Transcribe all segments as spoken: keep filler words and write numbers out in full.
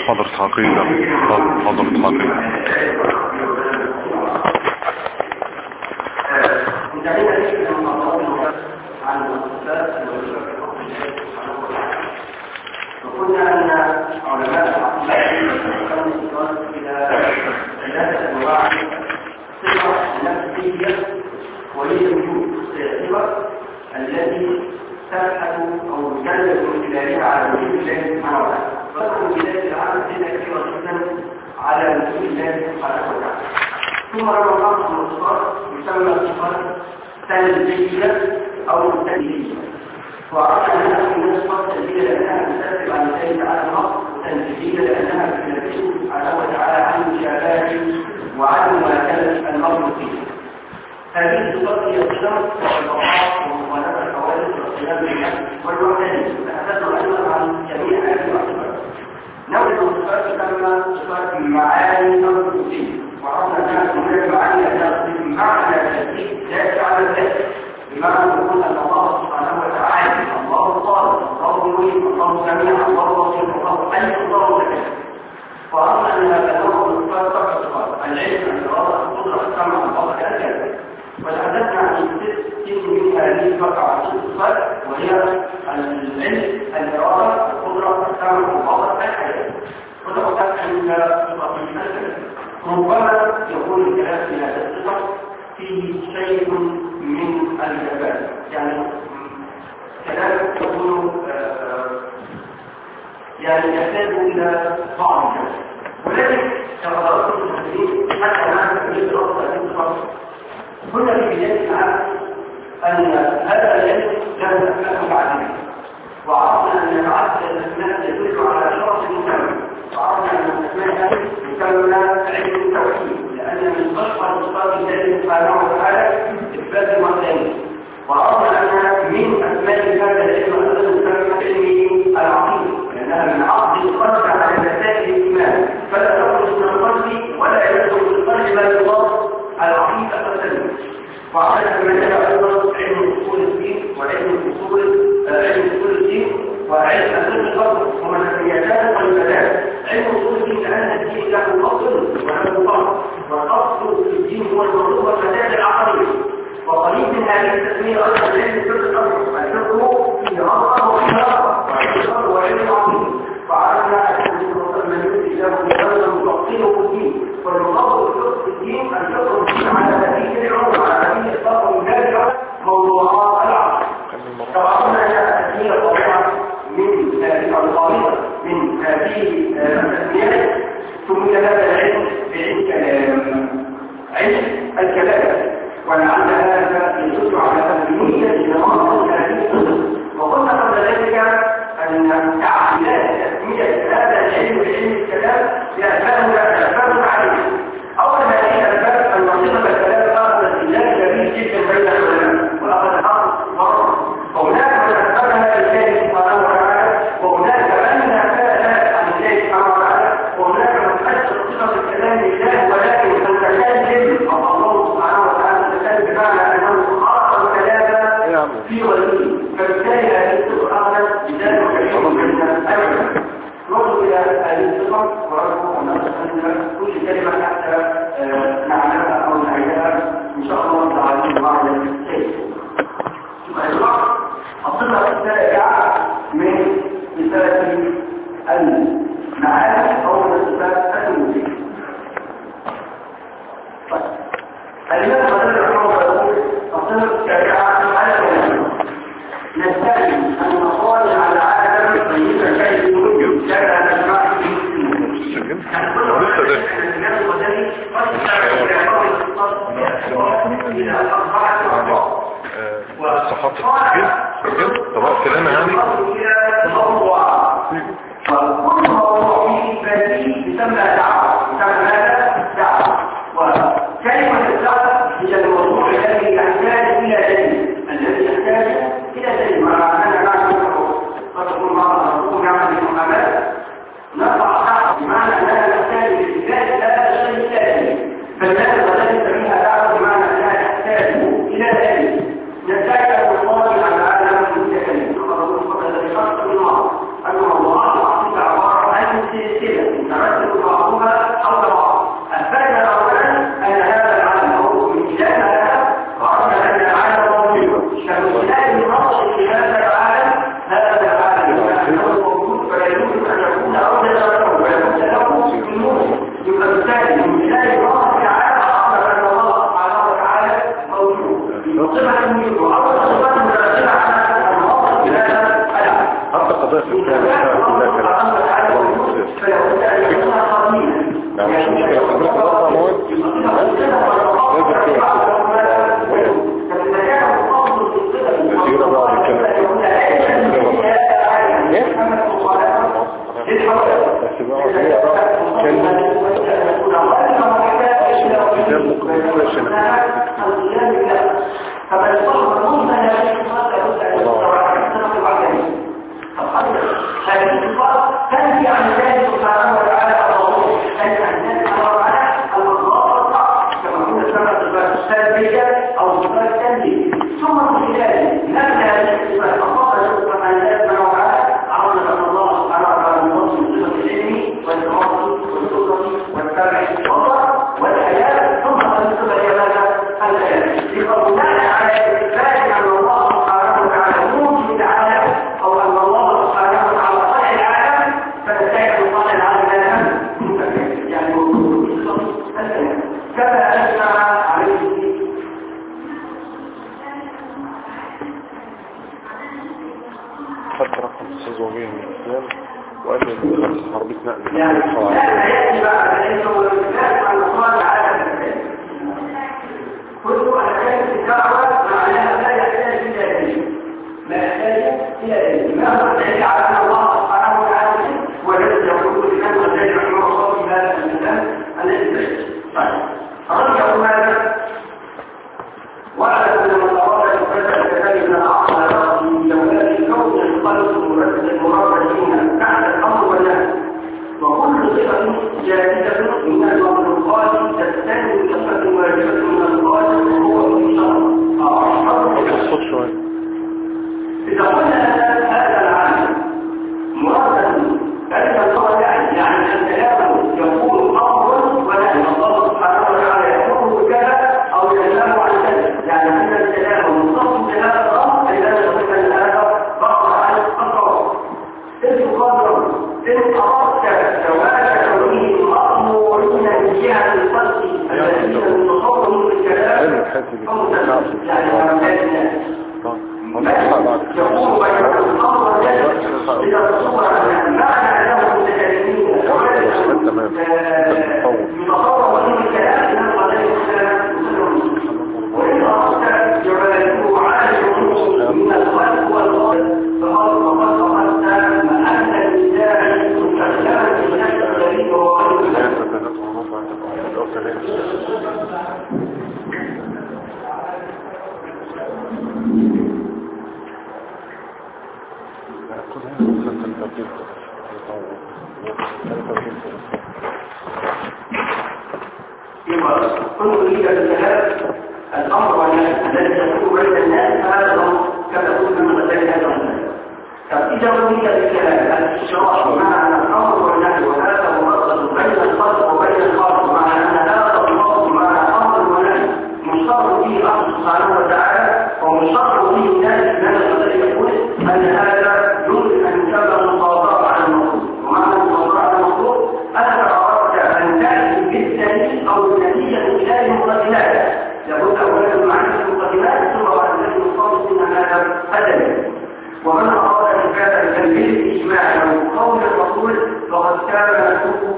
حضرة حقيقة حضرة حقيقة. انتهينا ليه من المطلوب عن الصفات وقلنا ان علماء العقيدة يقسمون الصفات الى ثلاثة انواع: صفة نفسية وهي وجود الصفة التي تبحث او تدل من خلالها على وجود الله سبحانه وتعالى. فصل بلاد العالم هي كثيرة جدا على وجود الله سبحانه وتعالى. ثم لما نقص الصفات يسمى صفات تنزيلية او تنزيلية. وعرفنا انها من الصفات تنزيلية لانها تستثبت عن الله تعالى النص، وتنزيلية لانها تنزل سبحانه وتعالى عن مشابهته وعن مماثلة المخلوقين. هذه الصفات هي القدم والبقاء ومخالفة الحوادث واختلاف النفس والوحدانية. تحدثنا ايضا عن جميع هذه الصفات. نوع الصفات تسمى صفات المعاني الوجودية، وعرفنا انها تسمى المعاني لانها بمعنى التجديد لا على الذات، بمعنى نقول ان الله سبحانه وتعالى الله صالح، الله يريد، الله سميع، الله بصير، الله حي، الله متكلم. وعرفنا ان هذا النوع من الصفات سبع صفات: العلم، الاراده، القدره، السمع، البصر، الكلام. وتحدثنا عن ست من هذه الفقرة الصفات، وهي العلم، الاراده، القدره، السمع، البصر، الحياه. وتحدث عن صفات الكلام. ربما يكون الكلام في هذا الصفه فيه شيء من الجبال، يعني كلام يكون يعني يحتاج الى بعض الكلام، ولكن كقدرات المسلمين حتى نعرف كيف نربط هذه الصفات. كنا في بدايه العام ان هذا العلم له اسماء متعدده، وعرفنا ان العدد الاسماء يدل على شرف المسمى، وعرفنا ان الاسماء هذه يسمى علم التوحيد، لان من اشهر صفات الله سبحانه وتعالى اثبات الوحدانيه. وعرفنا ان من اسماء هذا العلم ايضا يسمى علم العقيده، لانها من عقد القلب على مسائل الايمان، فلا يخرج من القلب ولا يدخل في القلب ما يضاف العقيده السليمه. وعرفنا كما جاء ايضا علم اصول الدين وعلم اصول علم اصول الدين وعلم اساس الفضل ومسمياتات والبدات. علم اصول الدين لان الدين له اصل وله فرع، والاصل في الدين هو المطلوب والمسائل العقليه. وقريب من هذه التسميه ايضا علم الفقه الاصل، الفقه في اصل وفي فرع، والفقه هو علم عظيم. وعرفنا ان المسلمين كتاب الله مفصله في الدين، والمفصل الفقه في الدين الفقه الدين على سبيل العلوم، على سبيل الفقه المجازة موضوعات العقل. طبعا هي طبيعه من هذه القاعده من هذه التسميات. سمي هذا العلم بعلم كلام، علم الكلام، ولعل هذا يدل على اهميه نظام هذه الصفه. وقلنا قبل ذلك ان تعبيرات تسميه هذا العلم بعلم الكلام لاسباب عليه. اول هذه الاسباب ان صفه الكلام اخذت خلاف كبير جدا بين العلماء، واخذ حق مره. وهناك من اثبتها لله سبحانه وتعالى، وهناك من نفاها عن الله سبحانه وتعالى، وهناك من اثبت صفه الكلام لله ولكن المتكلم الله سبحانه وتعالى متكلم بمعنى انه خاص الكلام في غيره. فبالتالي هذه الصفه اخذت بذلك كثير من العلماء. نصل الى هذه الصفه ورجو ان نستخدم كل كلمه حتى نعلمها او نعيدها ان شاء الله تعالى بعد الشيء. الصفة السابعة من صفات المعاني أو من صفات الوجود. الإمام الغزالي رحمه الله يقول: الصفة السابعة على العلم نستعلم أن نصالح العالم طيبة شيء الوجود لا نجمع فيه السنين. الإمام الغزالي قد استعلم إلى أربعة أربعة الصحات التسجيل طبعا كلام يعني فكل موضوع فيه بديل يسمى دعوة، يسمى هذا دعوة. وكلمة الدعوة هي الموضوع الذي يحتاج إلى دليل، الذي يحتاج إلى دليل. مع أننا نعمل قد تكون بعض الرسول يعمل المحاماة نرفع دعوة بمعنى أننا نحتاج للإثبات لا شيء إلى دليل، فالناس الذي يسميها دعوة بمعنى أنها تحتاج إلى دليل. نتاكد والله على عالم المتكلم. الذي خاص بالله أن الله عقيدة عبارة عن سلسلة القيام بالله فمن صبر ممكن لا يصبر لابد ان يستوعب بعدين هذه الصفات تنفي عن الله سبحانه وتعالى الضرورة تنفي عن الله سبحانه وتعالى المضارة كما كنا سمعنا الصفات السلبية أو صفات التنفي ثم من خلال نفس هذه الصفات فقط شكرا عن الله سبحانه وتعالى عرضنا أن الله سبحانه وتعالى المنصب صفة العلم والإرادة والسلطة والتبع والبصر والحياة ثم تنصب إلى ماذا؟ الحياة لقبولنا على إثبات أن الله سبحانه وتعالى ممكن تعالى أو أن الله سبحانه وتعالى صنع العالم فنستعد أن صنع العالم يعني كما أجمع عليه حتى رقم السيزوغين من الإسلام وأن الخمس حربية نقل يعني لا يأتي بعد ذلك هو الإسلام عن صنع العالم كل أحكام الدعوة معناها لا يحتاج إلى دين ما يحتاج إلى دين ما هو الذي علمنا الله سبحانه وتعالى والذي يقول الإمام والذي رحمه الله في هذا الإسلام الذي بيت طيب رجعوا ماذا واعلم أن من أراد الفتح كذلك من العقل من جوال الكون القلب المرتبين بعد الأمر والنهي وكل صفة جاهزة من المخلوقات تستند صفة واجبة من الخالق وهو في شرط إذا قلنا هذا العالم مرتب ذلك القول يعني الكلام يقول أمر ونهي الله سبحانه وتعالى يقول بكذا أو ينهى عن كذا يعني أن الكلام مختص بهذا الأمر أي لا يصح أن هذا بقى عن الأمر إذ قدر إذ أردت زواج كونه مأمورين من جهة الخلق الذين يتصورون بالكلام يعني هؤلاء الناس يقول بين الأمر الذي إذا تصور أن معنى له المتكلمين يتصور من الكلام من القضايا الإسلام وإن أردت جواله عالم من الخلق والخلق فقد فقد فقدت أن الإنسان مستخدما في نفس الدليل وقلب كل يريد الكلام الأمر والنهي الذي يكون بين الناس فهذا الأمر كما قلنا من غير هذا الناس فإذا أريد الكلام الاشتراك مع الأمر والنهي وهذا مرتبط بين الخلق وبين الخالق مع أن هذا المرتبط مع الأمر والنهي مشترك فيه الله سبحانه وتعالى ومشترك فيه الناس من الذي يقول أن هذا يمكن أن يسمى مصادرة على المخلوق ومعنى المصادرة على المخلوق أنت أردت أن تأتي بالدليل أو النتيجة من خلال المقدمات لابد أولا من معرفة المقدمات ثم بعد ذلك نصادف أن هذا أدبي ومن أراد أن كان التنبيه الإجماعي أو قول الرسول فقد كان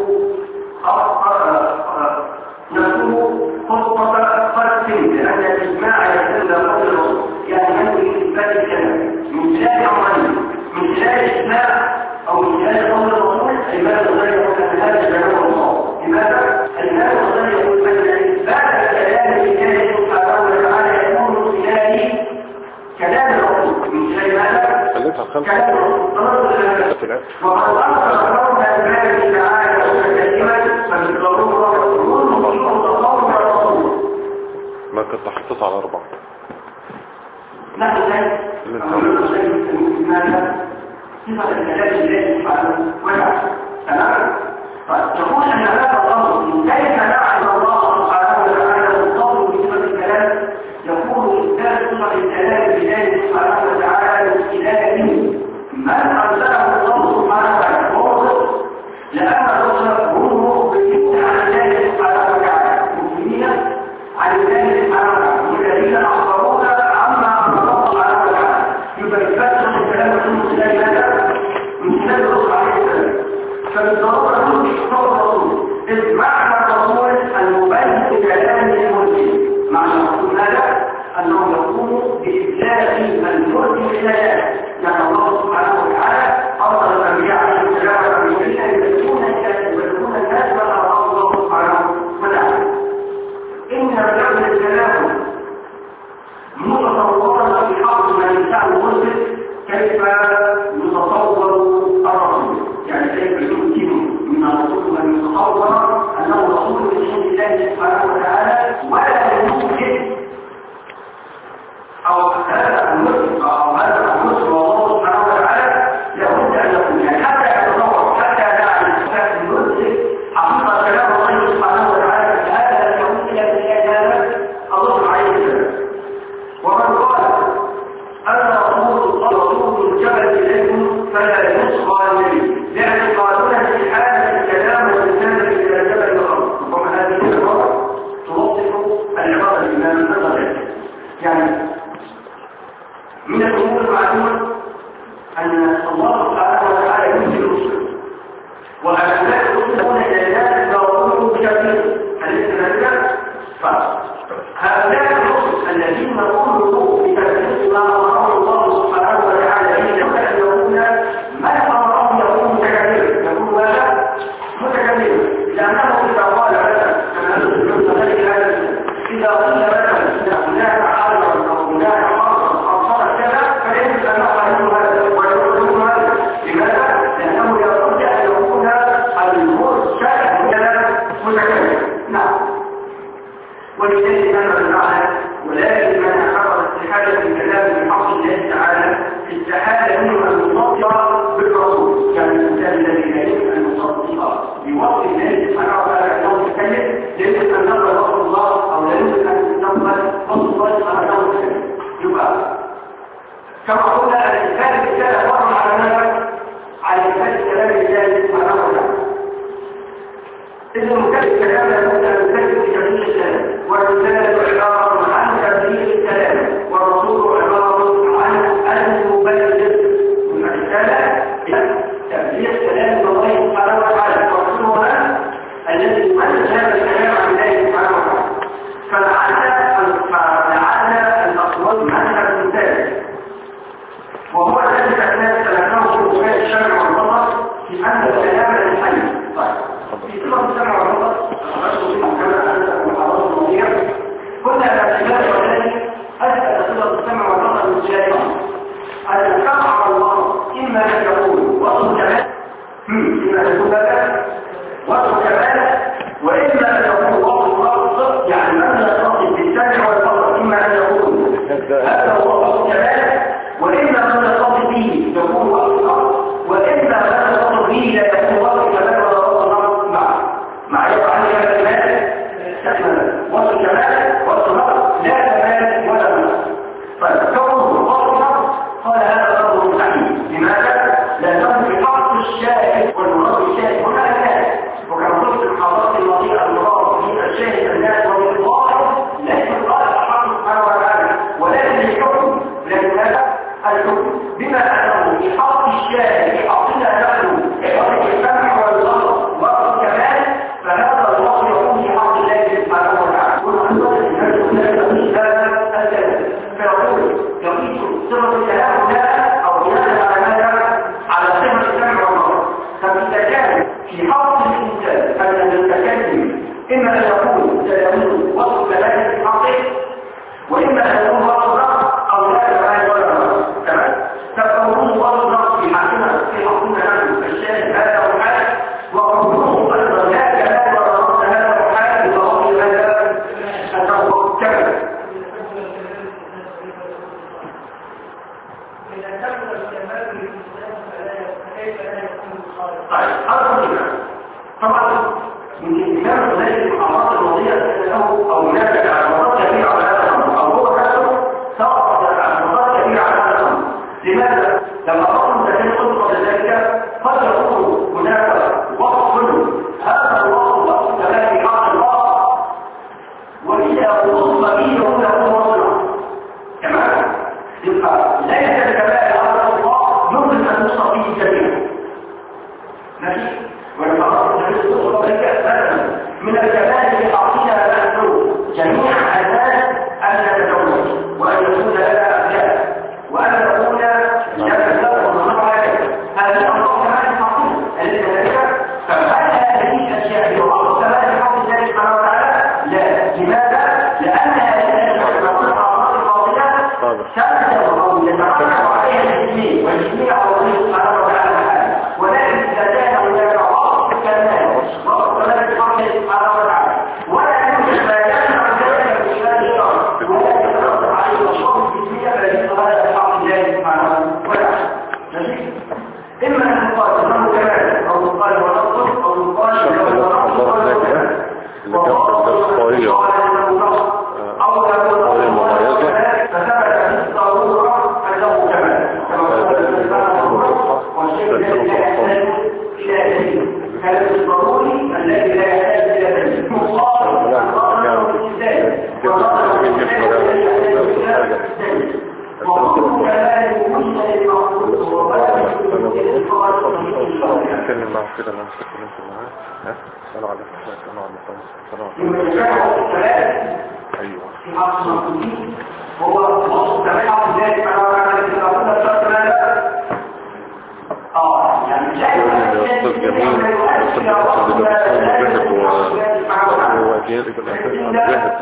نفسه خطة فرد لأن الإجماع يتم قول الرسول يعني ينبغي إثبات الكلام من خلال أمرين من خلال الإجماع أو من خلال قول الرسول الإمام الغزالي يقول أن هذا جميع الله لماذا؟ الإمام الغزالي يقول أن إثبات الكلام لله سبحانه وتعالى يكون من خلال كلام الرسول من خلال ماذا؟ كلام الرسول وقد أنصر قول الإمام تعالى وكلمة فبالضرورة يقول مصيبه تطور الرسول ما كنت حطيت على أربعة نحن ذلك أقول لك ماذا؟ صفة الكلام لله سبحانه وتعالى تمام؟ فتقول أن هذا الأمر كيف نعلم الله سبحانه وتعالى القول بصفة الكلام يقول إثبات صفة الكلام لله سبحانه وتعالى باستدلال من أرسله الله سبحانه وتعالى هو الرسل لأن الرسل هم مخبرين عن الله سبحانه وتعالى مخبرين عن الله سبحانه وتعالى والذين أخبرونا عما أخبر الله سبحانه وتعالى يبقى إثبات صفة الكلام من خلال ماذا؟ من خلال الرسل عليه السلام فبالضرورة يشترط الرسول إذ معنى الرسول المبين بكلام الملزم معنى الرسول هذا أنه يقوم بإبلاغ الملزم بالآيات لأن الله سبحانه وتعالى أرسل الأنبياء عليه السلام والمرسلين يبلغون الناس ويبلغون الناس ما أراد الله سبحانه وتعالى إن وهؤلاء يصلون إلى الناس ويقولون بكثير أليس كذلك؟ فهؤلاء الرسل الذين يقولوا بتكذيب ما أمره الله سبحانه وتعالى إنهم أن يكون من أمرهم يكون متكبر يكون ماذا؟ متكبر لأنه إذا قال مثلا كما نقول ذلك هذا إذا قيل مثلا إن هناك حرم أو هناك حرم أو صار كذا فليس أنه يقول هذا ويقول هذا لماذا؟ لأنه يرد أن يكون المرسل متكبر نعم ولذلك أنا بالمعنى ولكن من أحرر استحالة الكلام بحق الله تعالى استحالة منه المصدق بالرسول يعني الإنسان الذي لا يمكن أن يصدق بوصف الله سبحانه وتعالى أنه يتكلم يمكن أن نقبل وصف الله أو لا يمكن أن نقبل وصف الله سبحانه أنه يتكلم يبقى كما قلنا الإنسان الرسالة فرع على ماذا؟ على إنسان كلام الله سبحانه وتعالى إذا مكتب كلام لابد أن نكتب بجميع الكلام والرسالة عبارة عن تبليغ الكلام والرسول عبارة عن المبلغ من الرسالة تبليغ كلام الله سبحانه وتعالى والرسول هو الذي يبلغ هذا الكلام عن الله سبحانه وتعالى فلعل الأصوات منهج ثالث وهو الذي كان سلكه في الشرع والنظر في أن الكلام الحي في صفة السمع والبصر كما أنت المحاضرات الماضية كنا باعتبار وذلك أسأل صفة السمع والبصر من الشيطان أن يسمع الله إما أن يقول وصف كمال إما أن يكون لك وصف كمال وإما أن يقول وصف وصف يعني من يتصف بالسمع والبصر إما أن يقول هذا هو وصف كمال وإما من يتصف به يكون وصف وإما من يتصف به لا يكون وصف كمال مع يقع عنه هذا المال استكمل وصف كمال وصف نقص لا كمال ولا نقص طيب كونه وصف نقص قال هذا امر مستحيل لماذا؟ لانه في حق الشاهد والمراد الشاهد هنا الناس وكما قلت في المحاضرات الماضيه المراد في الشاهد الناس والظاهر ليس الظاهر حق سبحانه وتعالى ولكن الحكم لكن هذا الحكم بما انه في حق الشاهد في حقنا نحن وفي السمع والبصر وصف كمال فهذا الوصف يكون في حق الله سبحانه وتعالى والأنواع الناس هناك تقيس هذا الكلام فيقول يقيس صفة الكلام هنا أو بناء على ماذا؟ على صفة السمع والبصر فإذا كان في حق الإنسان أن المتكلم إما أن يكون سيكون وصف كلامه في حقه وإما أن يكون وصف نقص أو لا كمال ولا نقص تمام؟ فقوله وصف نقص في حقنا في حقنا نحن الشاهد هذا هو الحال وقوله أيضا لا كمال ولا نقص هذا هو الحال وهو هذا التوقف كمل إذا كمل الكمال للإنسان فكيف لا يكون الخالق؟ طيب هذا هو طبعا من الإمام ذلك المحاضرات الماضية له أو نابع على مرات كبيرة على هذا الأمر أو هو نفسه سقط على مرات كبيرة على هذا الأمر لماذا؟ لما أصلا تكون قد قبل ذلك قد يكون هناك وصف هذا الوصف وصف كمان في حق الله وإذا وصف به هنا هو وصف تمام؟ يبقى ليس الكمال على الله يمكن أن يوصف به جميعا ماشي؟ ولما أصلا تكون مثلا من الكمال في حقنا نحن جميع أساس أن نتزوج وأن يكون لنا أبناء وأن نكون لنا نساء ونصنع هذه أمر كمال في حقنا أليس كذلك؟ فهل هذه الأشياء يعرض كمال في حق الله سبحانه وتعالى؟ لا لماذا؟ لأن هذه الأشياء نقول أعراض الفاضلة تبدأ أو يترتب عليها الاثنين والاثنين على الله سبحانه وتعالى ولكن إذا كان هناك عرض كمال وعرض كمال في حق الله سبحانه وتعالى ولا يوجد ما يمنع ذلك من خلال الشرع ولا يترتب عليه الشرط الجسمية فليس هذا حق الله سبحانه وتعالى إما أن يقال أنه كمال أو يقال ونصر أو يقال أنه ونصر أو يقول فثبت في الضرورة أنه كمال كما قال الإمام اتكلم معه كده لما اتكلمت معاه ها اسأله على الأخلاق اسأله على المقامس اسأله على لما يشاهد الكلام أيوه في حق المنطقين هو مصر كمان حق ذلك أنا أعمل في الأول أشتغل كمان اه يعني الأستاذ جميل الأستاذ الأسد الأسد مجاهد وهو جاهد بالأساس مجاهد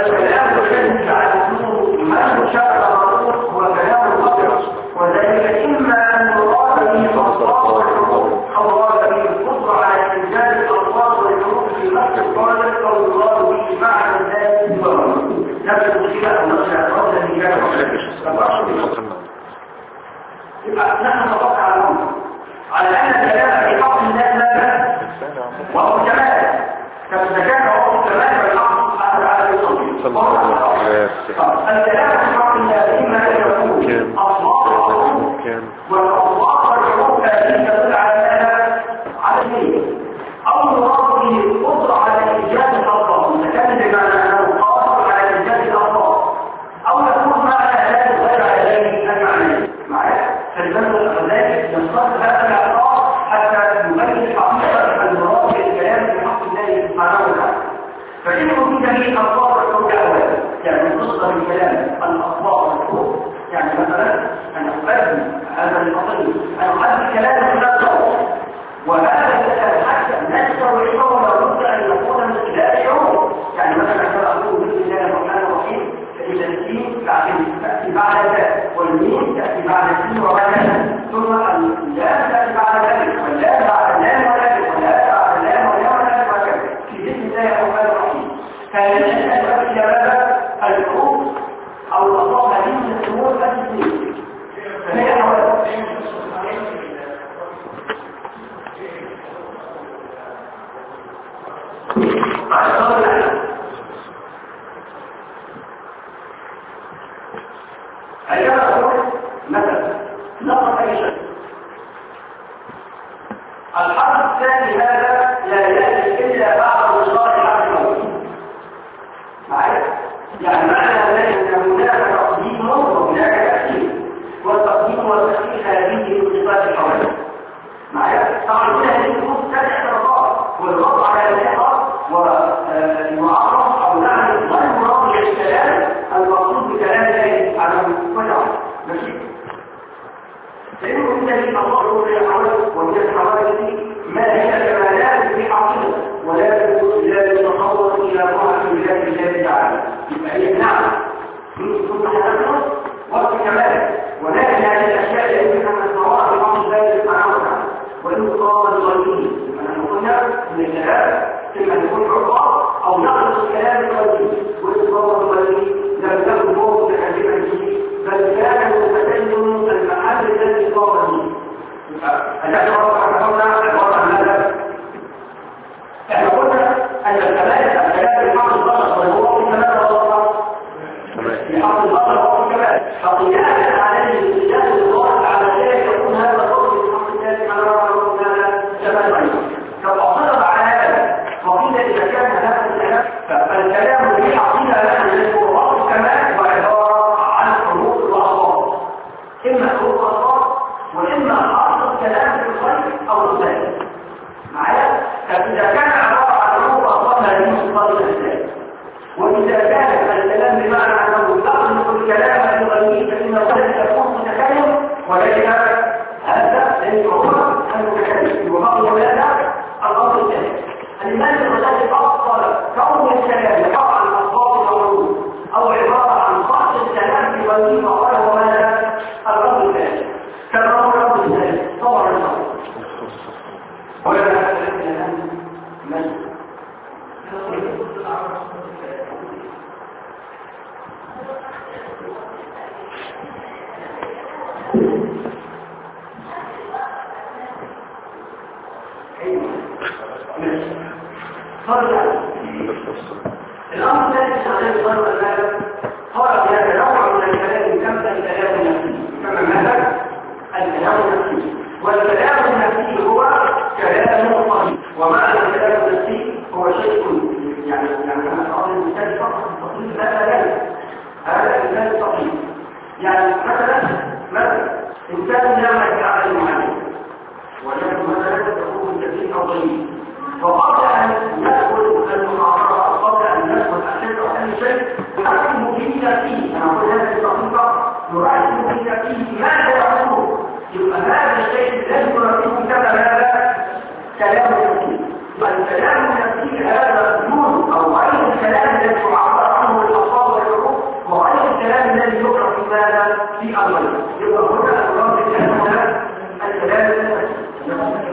تقريبا وذلك إما أن يراد به الألفاظ أو يراد به القدرة على إنزال الألفاظ والحروف في نفس القالب أو يراد به معنى ذات نفس المشكلة أو نفس الاعتراض الذي كان يبقى نحن نتوقع على الأمر على أن الكلام في حق الله لا وهو كمال فإذا كان هو كمال فالحق سبحانه وتعالى يصلي الكلام في حق الله إما أن يكون أصلاح والأصلاح والحروف التي تدل على على الدين أو يراد به القدرة على إيجاد الألفاظ إذا كان بمعنى أنه قادر على إيجاد الألفاظ أو يكون معنى ذلك غير عليه المعنى معايا فالبنو الأولاد يصطاد هذا الأعراض حتى يبين حقيقة المراد بالكلام في حق الله سبحانه وتعالى فإن وجد به ألفاظ والحروف أولا يعني مصدر الكلام الألفاظ والحروف يعني مثلا أن أقدم هذا الفصل أن أقدم كلام في الصوت وهذا الكلام حتى نستوعبه ولا بد أن يكون من خلال شعور يعني مثلا كما أقول بسم الله الرحمن الرحيم فإذا السين تأتي بعد ذلك والميم تأتي بعد السين وبعد ذلك ثم اللام تأتي بعد ذلك واللام بعد اللام وذلك واللام بعد اللام واللام وذلك وذلك في بسم الله الرحمن الرحيم كان يجب أن يؤدي هذا الحروف أو الأصوات هذه من الأمور التي فهي أولا أيها أقول مثلا نقص أي شيء الحرف الثاني هذا لا يأتي إلا بعد وصال حرف الموت معايا يعني معنى ذلك أن هناك تقديم وهناك تأثير والتقديم والتأثير هذه من صفات الحوادث معايا طبعا هنا هذه النصوص ثلاث رقائق والوضع على الإحراج والمعارض أو نعم غير مراد للكلام المقصود بكلام الله على المجال ماشي فإنه من ذلك الله يقول يا حوادث وهي الحوادث ما هي كمالات في حقيقة ولا تكون لا يتخوض إلى روح الله الله تعالى يبقى هي نعم من ثم تنفس وقت كمالك ولكن هذه الأشياء لا يمكن أن نتصورها في بعض الله سبحانه وتعالى وإن قام الغيبين فنحن قلنا أن الكلام إما يكون عقاب أو نقص الكلام الغيبي وإن قام الغيبين لم يكن موت بحجمه بل كان متدين المحل الذي قام به ألا تعرف حكمنا عبارة عن هذا احنا قلنا أن الكمال الكلام في حق البشر وهو في كمال الله في حق البشر وهو في كمال فقياس عليه الاستجابة لله على ذلك يكون هذا الرجل في حق الله على رأى هذا كمال غيره فأصدر على هذا وقيل إذا كان هذا الكلام فالكلام في حقيقة لأن هو كمال وعبارة عن حروف الأصوات إما حروف الأصوات وإما حرف الكلام في الخير أو الخير معايا فإذا كان عبارة عن حروف أصوات هذه صفات الأسلام وإذا كان الكلام بمعنى أنه يخلق الكلام الغني فإنه قد يكون متكلم ولكن هذا ليس هو المتكلم وبقي هذا الأمر الثاني الإيمان بالرسالة أفضل كون الكلام يقع عن أصوات الحروف أو عبارة عن خاص الكلام في غني فقال هو ماذا الأمر الثاني كما هو الأمر الثاني طبعا الأمر ولا نحن الآن من الأمر الثاني عليه الصلاة والسلام قال هذا نوع من الكلام كم الكلام النفسي كما ماذا؟ الكلام النفسي والكلام النفسي هو كلام طبيعي ومعنى الكلام النفسي هو شيء يعني يعني كما قال المثال فقط التطبيق لا لا هذا المثال التطبيق يعني مثلا مثلا إنسان يعمل بعمل معين ولكن مثلا تقوم كلام النفسي. الكلام النفسي هذا مضمون او غير الكلام الذي يعبر عنه الالفاظ والحروف وغير الكلام الذي يقرا في ماذا في الغيب. يبقى هنا الرب الكلام الكلام النفسي.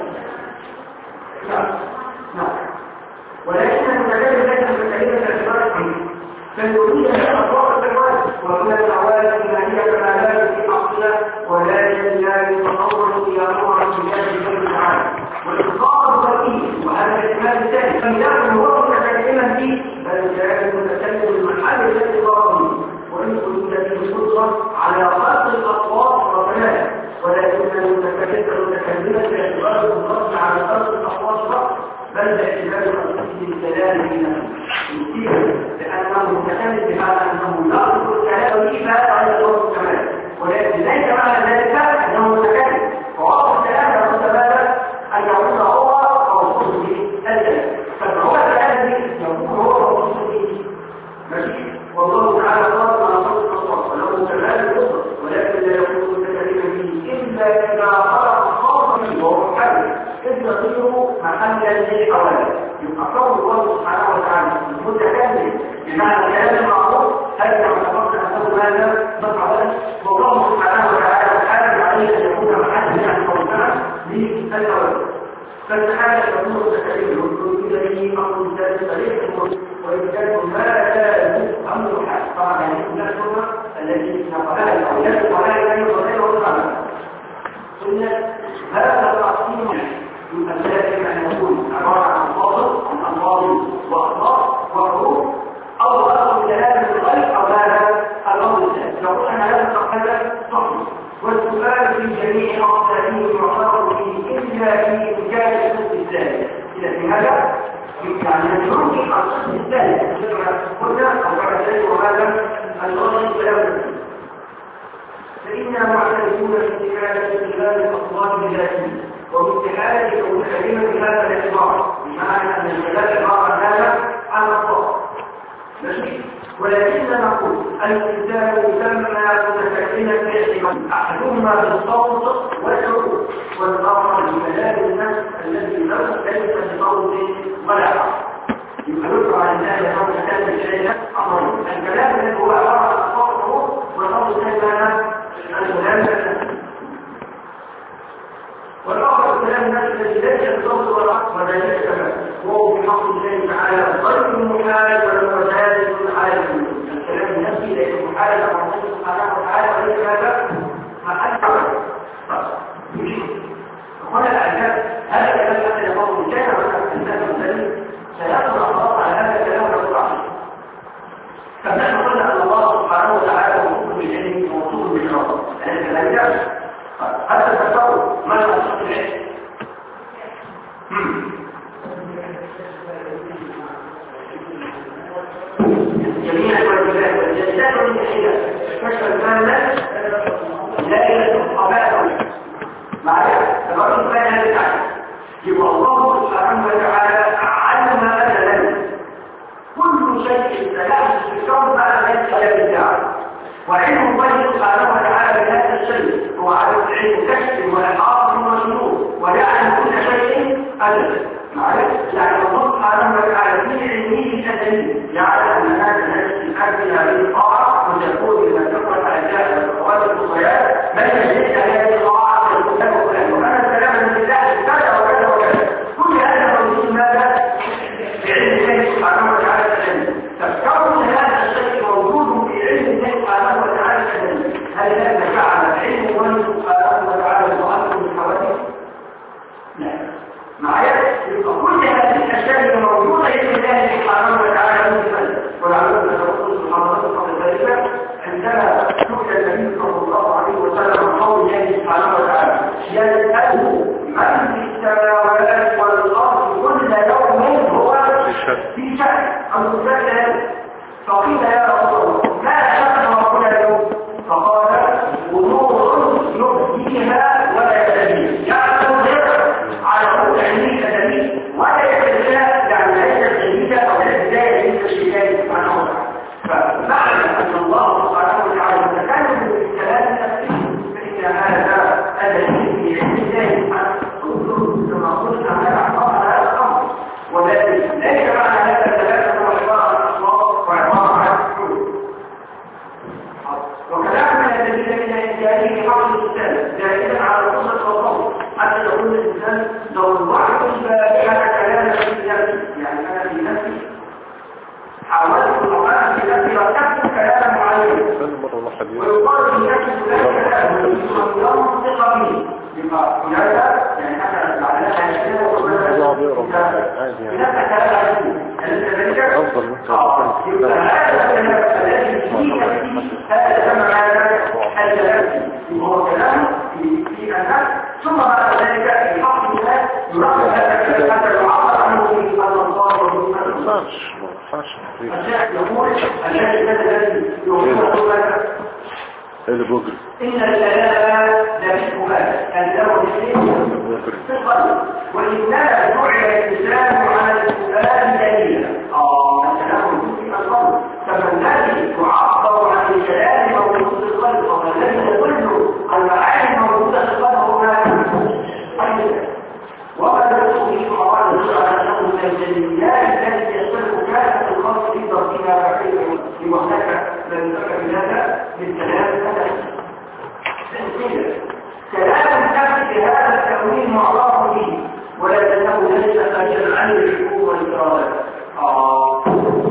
نعم. ولكن المتكلم ليس متكلما باعتبار الحديث فالوجود هي اطراف الكلمات وهي العوالم ما هي كمالات في عقلها ولكن لا يتصور قيامها بجانب الله تعالى والاخطاء الذكي وهذا الاحتمال الثاني لم يكن هو متكلما فيه بل كان المتكلم المحل الذي ضرب فيه وان كنت به القدره على خلق الاصوات والكلام ولكن المتكلم متكلما باعتبار القدره على خلق الاصوات فقط بل باعتبار الكلام بنفسه لأنه متكلم بهذا أنه لا يقول الكلام فيه فهذا هو الوصف الكمال ولكن ليس معنى ذلك أنه متكلم فوصف الكلام يقول ماذا أن يقول هو موصوف به الكلام فهو الكلام يقول هو موصوف به ماشي والله تعالى قال على صوت الأصوات وله كمال القدرة ولكن لا يكون متكلما به إلا إذا خلق الصوت منه وهو حل إذ يصير محلا للحوادث يبقى قول الله سبحانه وتعالى المتكلم بمعنى الكلام المعروف هذا يعتبر انه ماذا مفعلا والله سبحانه وتعالى حارب عليه ان يكون محلا عن قولنا للحوادث فاستحاله يكون المتكلم يريد به امر ذات صريح ويتكلم ما لا امر حق طبعا يعني السنه التي نقلها الاولاد ولا يبين غير ولا سنه هذا التقسيم يبقى لازم ان يكون عباره عن فاضل عن الفاظ واخلاق وحروف او اصل كلام الغيب او هذا الامر الثاني لو ان هذا التقسيم صحيح والسؤال في جميع اقسامه يعتبر فيه الا في انجاز القسم الثاني اذا في هذا يعني يمكن القسم الثاني قلنا او بعد ذلك وهذا الامر الكلام فإنا معترفون في استحالة استغلال الأصوات بذاته وباستحالة المتكلمة بهذا الاعتبار بمعنى أن الكلام عبارة عن هذا عن الصوت ماشي ولكننا نقول الإنسان يسمى متكلما باعتبار أحدهما بالصوت والحروف والآخر بكلام النفس الذي ليس بصوت ولا حرف يبقى يدعو على الإنسان أنه يتكلم شيئا أمرين الكلام الذي هو عبارة عن الصوت والحروف والصوت الثاني والآخر الكلام الناس الذي ليس بالضبط والعقل ولا ليس كذلك وهو في حق الله تعالى غير المحال ولا مجال المحال الكلام النفسي ليس محال على الله سبحانه وتعالى وليس هذا محل هنا الأعجاب هذا الكلام حتى يقول كان الإنسان المسلم سيأخذ الله على هذا الكلام ويقول عنه فنحن قلنا أن الله سبحانه وتعالى موصول بالعلم وموصول بالرب هذا لا يجوز هذا التصور ما يقصد العلم جميع الواجبات والجزاء والتحيات كشف المال لا يلزم قبائل معايا الرجل كان هذا العلم يبقى الله سبحانه وتعالى علم أجلا كل شيء تلاحظ في الكون ما ليس يبدع وعلم الله سبحانه وتعالى بهذا الشيء هو علم كشف والإحاطة والمشروع ويعلم كل شيء أجل معلش يعني الله سبحانه وتعالى في علمه الأزلي يعلم أن هذا النفس أجل هذه الطاعة وتكون لما تقوى الأجزاء والأخوات الصغيرات من يجد هذه الطاعة والكتاب وكذا وأنا الكلام من الله كذا وكذا وكذا كل هذا موجود ماذا؟ بعلم الله سبحانه وتعالى الأزلي فكون هذا الشيء موجود في علم الله سبحانه وتعالى الأزلي هل هذا جعل علم الله سبحانه وتعالى مؤثر بالحوادث؟ لا معايا يبقى كل هذه الاشياء الموجوده في الله سبحانه وتعالى مثلا ولعلنا نقول سبحان الله قبل ذلك عندما سئل النبي صلى الله عليه وسلم عن قول الله سبحانه وتعالى يسأله من في السماوات والارض كل يوم هو في شأن او ذلك فقيل يا رسول الله ما شأن ربنا اليوم فقال ونور يؤتيها ولا يستجيب يعني على طول علمية دليل ولا يتجاه يعني ليس الجديدة أو الأجزاء ليس الشيء سبحانه وتعالى فمعنى أن الله سبحانه وتعالى متكلم بالكلام النفسي فإن هذا الدليل في علم الله سبحانه وتعالى كما قلنا على الأعراف البارحة كلاما في نفسي، يعني أنا في نفسي حاولت أن في نفسي ركبت كلاما معينا ويقال في نفسي لا كلام ينطق به يبقى هناك يعني حتى بعدها هيشتغل هناك كلام أفضل من يبقى هذا الكلام الذي في نفسي هذا كما هذا هو كلام في النفس ثم بعد ذلك في حق الناس يرغب هذا الكلام حتى يعبر عنه في الألفاظ وفي الألفاظ الشيخ يقول الذي الذي يقول اللي بجري إن الكلام لبسها الكلام بالسين في القلب والإنسان دعي الإنسان على السؤال دليلا آه الكلام في القلب كما الذي تعبر عن الكلام موجود في القلب والذي يدل على المعاني الموجودة في القلب هو وما تدخل في حوالي على أنه من الجليات التي يصدق كانت الخاص في ضربها فعليه في وحدك لن تكن هذا بالكلام كلام كافي بهذا التأويل معرف به ولكنه ليس خارجا عن الحقوق والإرادات. آه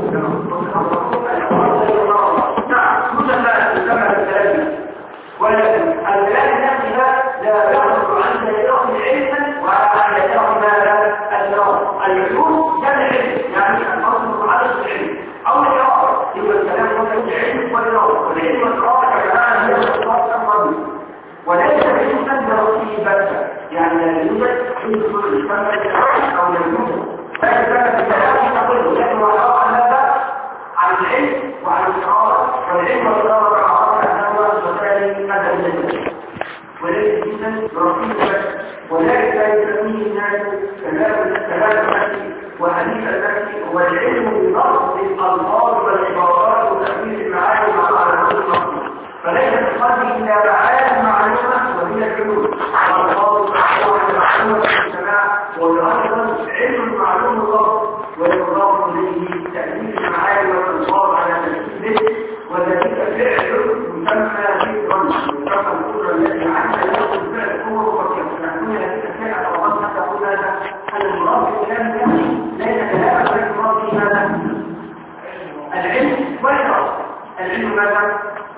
نعم مجمع كما الكلام ولكن الكلام نفسه لا يخرج عن دائرة علما وعن دائرة ماذا؟ الإرادة. العلوم كان علم يعني الأصل على العلم أو الإرادة يبقى الكلام هو العلم والإرادة والعلم والإرادة كمان هي الإرادة الرمز وليس بالإنسان دراسي بس يعني لا يوجد في كل الإنسان أو لا يوجد فإذا كان الكلام يقول لكن هو عبارة عن ماذا؟ عن العلم وعن الإرادة والعلم والإرادة عبارة عن أنواع وسائل هذا الجنة وليس بالإنسان دراسي بس ولكن لا يسميه الناس كلام كلام النفس وحديث النفس هو العلم بضبط الألفاظ والعبارات وتأويل المعاني مع على كل مصدر فليس في القلب إلا معاني معلومة وهي الحلول الألفاظ والمعلومة في السماع والأيضا علم معلوم الله ويضاف إليه تأويل المعاني والألفاظ على تشكيله وذلك فعل مسمى ذكرا مسمى القدرة التي عنها يأخذ فعل الأمر ويكون هذه الكلمة أو أن تقول هذا المراد بالكلام ليس كلاما بل المراد به ماذا؟ العلم والإرادة العلم ماذا؟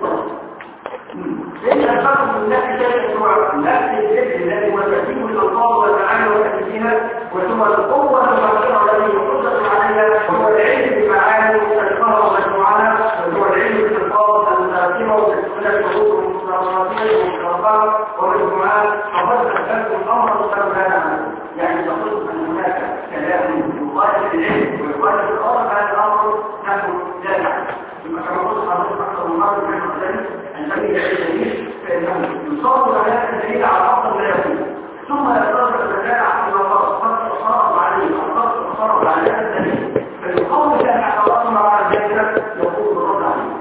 ليس الفرق من نفس شيء هو نفس الذكر الذي هو ترتيب الألفاظ والمعاني وتأكيدها وثم القوة المؤثرة التي يقدر عليها هو العلم بمعاني مختلفة ومجموعات وهو العلم بالألفاظ المترتبة وتكون الشروط والمصطلحات والمصطلحات ومجموعات فقد أثبت الأمر مختلف هذا عنه يعني تقول أن هناك كلام يقال بالعلم ويقال بالأرض هذا الأمر نحن لا نعلم كما قلت حضرتك أكثر من مرة من ذلك الذي يعيش دليل فإنه يصور هذا الدليل على أفضل ما يكون ثم يصدر المكان عن الله فصرف عليه فصرف على هذا الدليل فيقوم بأن حضرتنا على ذلك يقول الرد عليه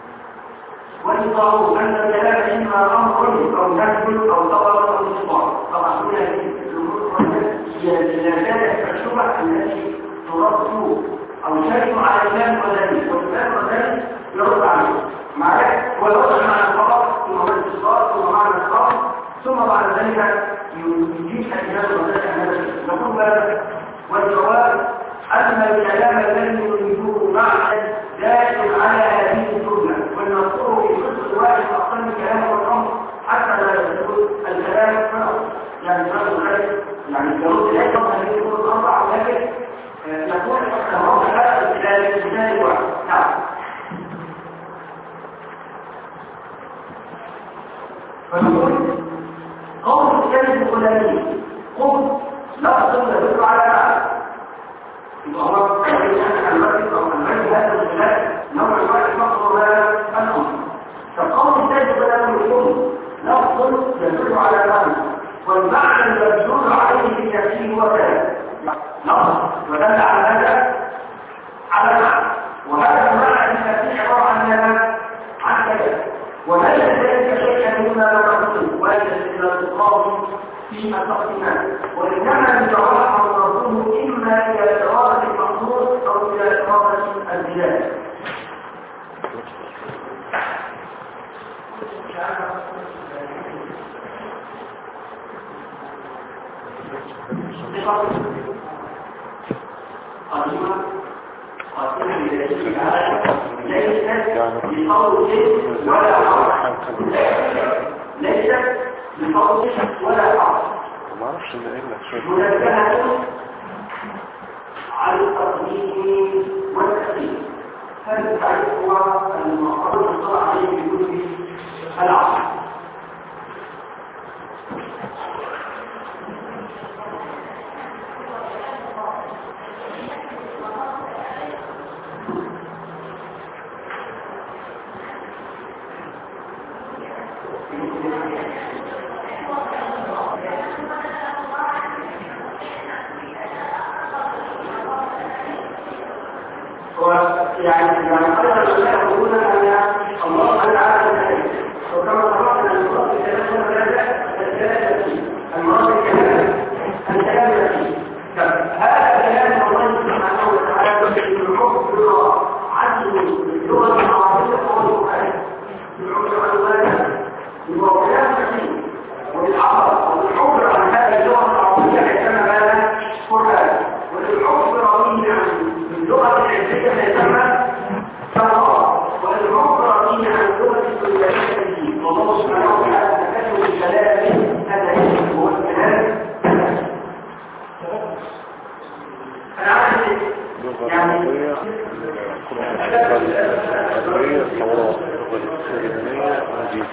ويقول أن الكلام إما أمر أو نهي أو طلب أو إصبار طبعا هنا الأمور هي الزيادات الشبه التي ترد أو شيء على الكلام والدليل والكلام والدليل يرد عليه معك ويوضع مع الفقر ثم معنى الصلاة ثم معنى الصلاة ثم بعد ذلك يجيب الإجابة وذلك عن هذا الشيء نقول ماذا؟ والجواب أن الكلام الذي يريده معنى داخل على هذه الجملة والمذكور في قصة واحد أقل الكلام والأمر حتى لا يكون الكلام فرق يعني فرق ذلك يعني الجواب لا يكون هذه الأمور الأربع ولكن يكون الأمر هذا الكلام واحد نعم فنقول قول الكلمة الفلانية قل لا أصل يدل على هذا يبقى الله يجب أن المسجد أو المسجد هذا الخلاف نوع الواحد مصر هذا الأمر فقول الكلمة الفلانية قل لا أصل يدل على هذا والمعنى المدلول عليه في نفسه هو كذا لفظ ودل على هذا على معنى وهذا المعنى في نفسه عبارة عن ماذا؟ عن كذا وليس ذلك شيئا مما لا نقصد وليس الى التقاضي في التقسيمات وانما يتوقع مرضوه اما الى اراده المقصود او الى اراده الزياده الشرط قديمة قديمة لذلك تعالى ليست بقول ولا حرف ليست بقول ولا حرف ما اعرفش ان ايه شيء منبهة على التقديم والتأخير هذا التعريف هو المعتبر الصلاة عليه في كتب العصر يعني يعني قدر الأشياء يقولون أن الله تعالى الكلام وكما قرأنا أن الله الكلام ثلاثة المراد الكلام الكلام الذي هذا كلام الله سبحانه وتعالى بالحكم بالله عنه باللغة العربية والقرآن بالعلماء بالوكالات الدين وبالعقل وبالعبر عن هذه اللغة العربية كما هذا القرآن والعبر به عن اللغة العربية يسمى فقط والعبر به عن اللغة السورية والله سبحانه وتعالى تكلم الكلام هذا هو الكلام أنا عارف يعني الأدوية التوراة والسلمية نجيب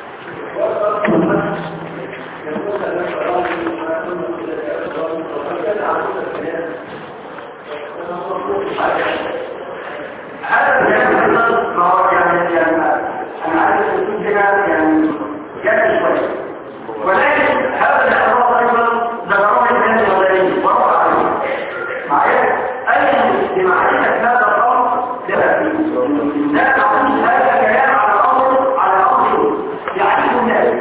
هذا الكلام ما هو يعني أنا عارف أن يعني جميل شوية ولكن هذا الأمر أيضا ذكرون الناس الغيرين ورفع عليه معايا أي بمعرفة هذا الأمر لا تقول هذا الكلام على أمر على أمر يعرف الناس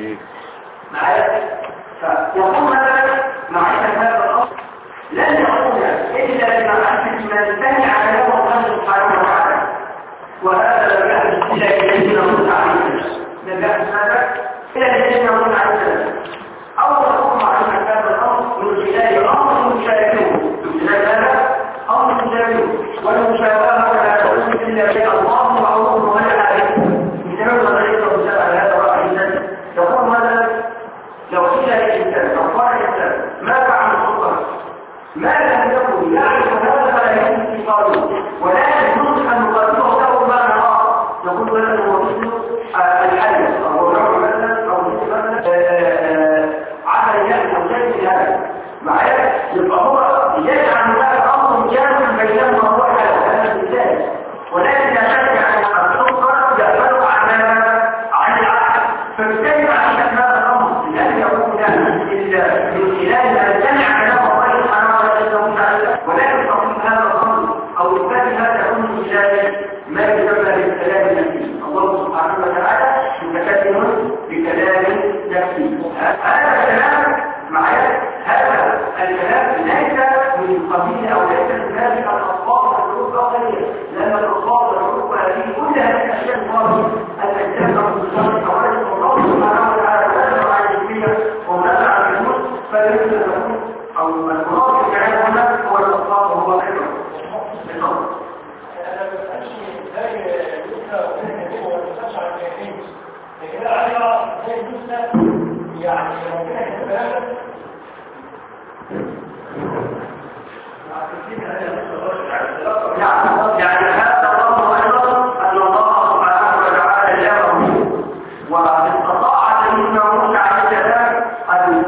معايا فيقول هذا معرفة هذا الأمر لن يقول إلا بمعرفة من سمع كلام الله سبحانه وتعالى وهذا لم يحدث إلا إليه موسى عليه السلام لم يحدث هذا إلا إليه موسى عليه السلام أول حكم على هذا الأمر من خلال أمر مشابه من خلال هذا أمر مشابه والمشابهة لا تكون إلا بين الله وعوض ولا عليه مثل ما ذكر موسى على هذا الرأي يقول هذا لو قيل للإنسان لو قال الإنسان ما فعل السلطان ما لم يكن يعرف هذا فلا يمكن في قوله ولكن يمكن أن نقدمه له ما نراه نقول له هو مثل الحدث أو الرعب مثلا أو مثل مثلا عمل يأتي أو شيء هذا معايا يبقى هو يجعل هذا أمر جامع بينهما هو هذا المثال ولكن لا شك أن السلطة يعتبر عن عن العقل فبالتالي معرفة هذا الأمر لن يكون إلا من خلال أن سمع كلام الله سبحانه وتعالى ولكن تقول هذا الأمر أو إثبات هذا يكون من خلال ما يسمى بالكلام النفسي الله سبحانه وتعالى متكلم بكلام نفسي هذا الكلام معايا هذا الكلام ليس من قبيل أو ليس من هذه الأصوات والحروف الأصلية لأن الأصوات والحروف هذه كل هذه الأشياء الماضية الأجسام والصفات الحوادث والله سبحانه وتعالى ونزل عن الجبية ونزل عن الموت فليس له أو المراد في الكلام هنا هو الأصوات وهو الحكمة بالضبط يعني يعني هذا الأمر أيضا أن الله سبحانه وتعالى جاءه واستطاع سيدنا موسى عليه السلام أن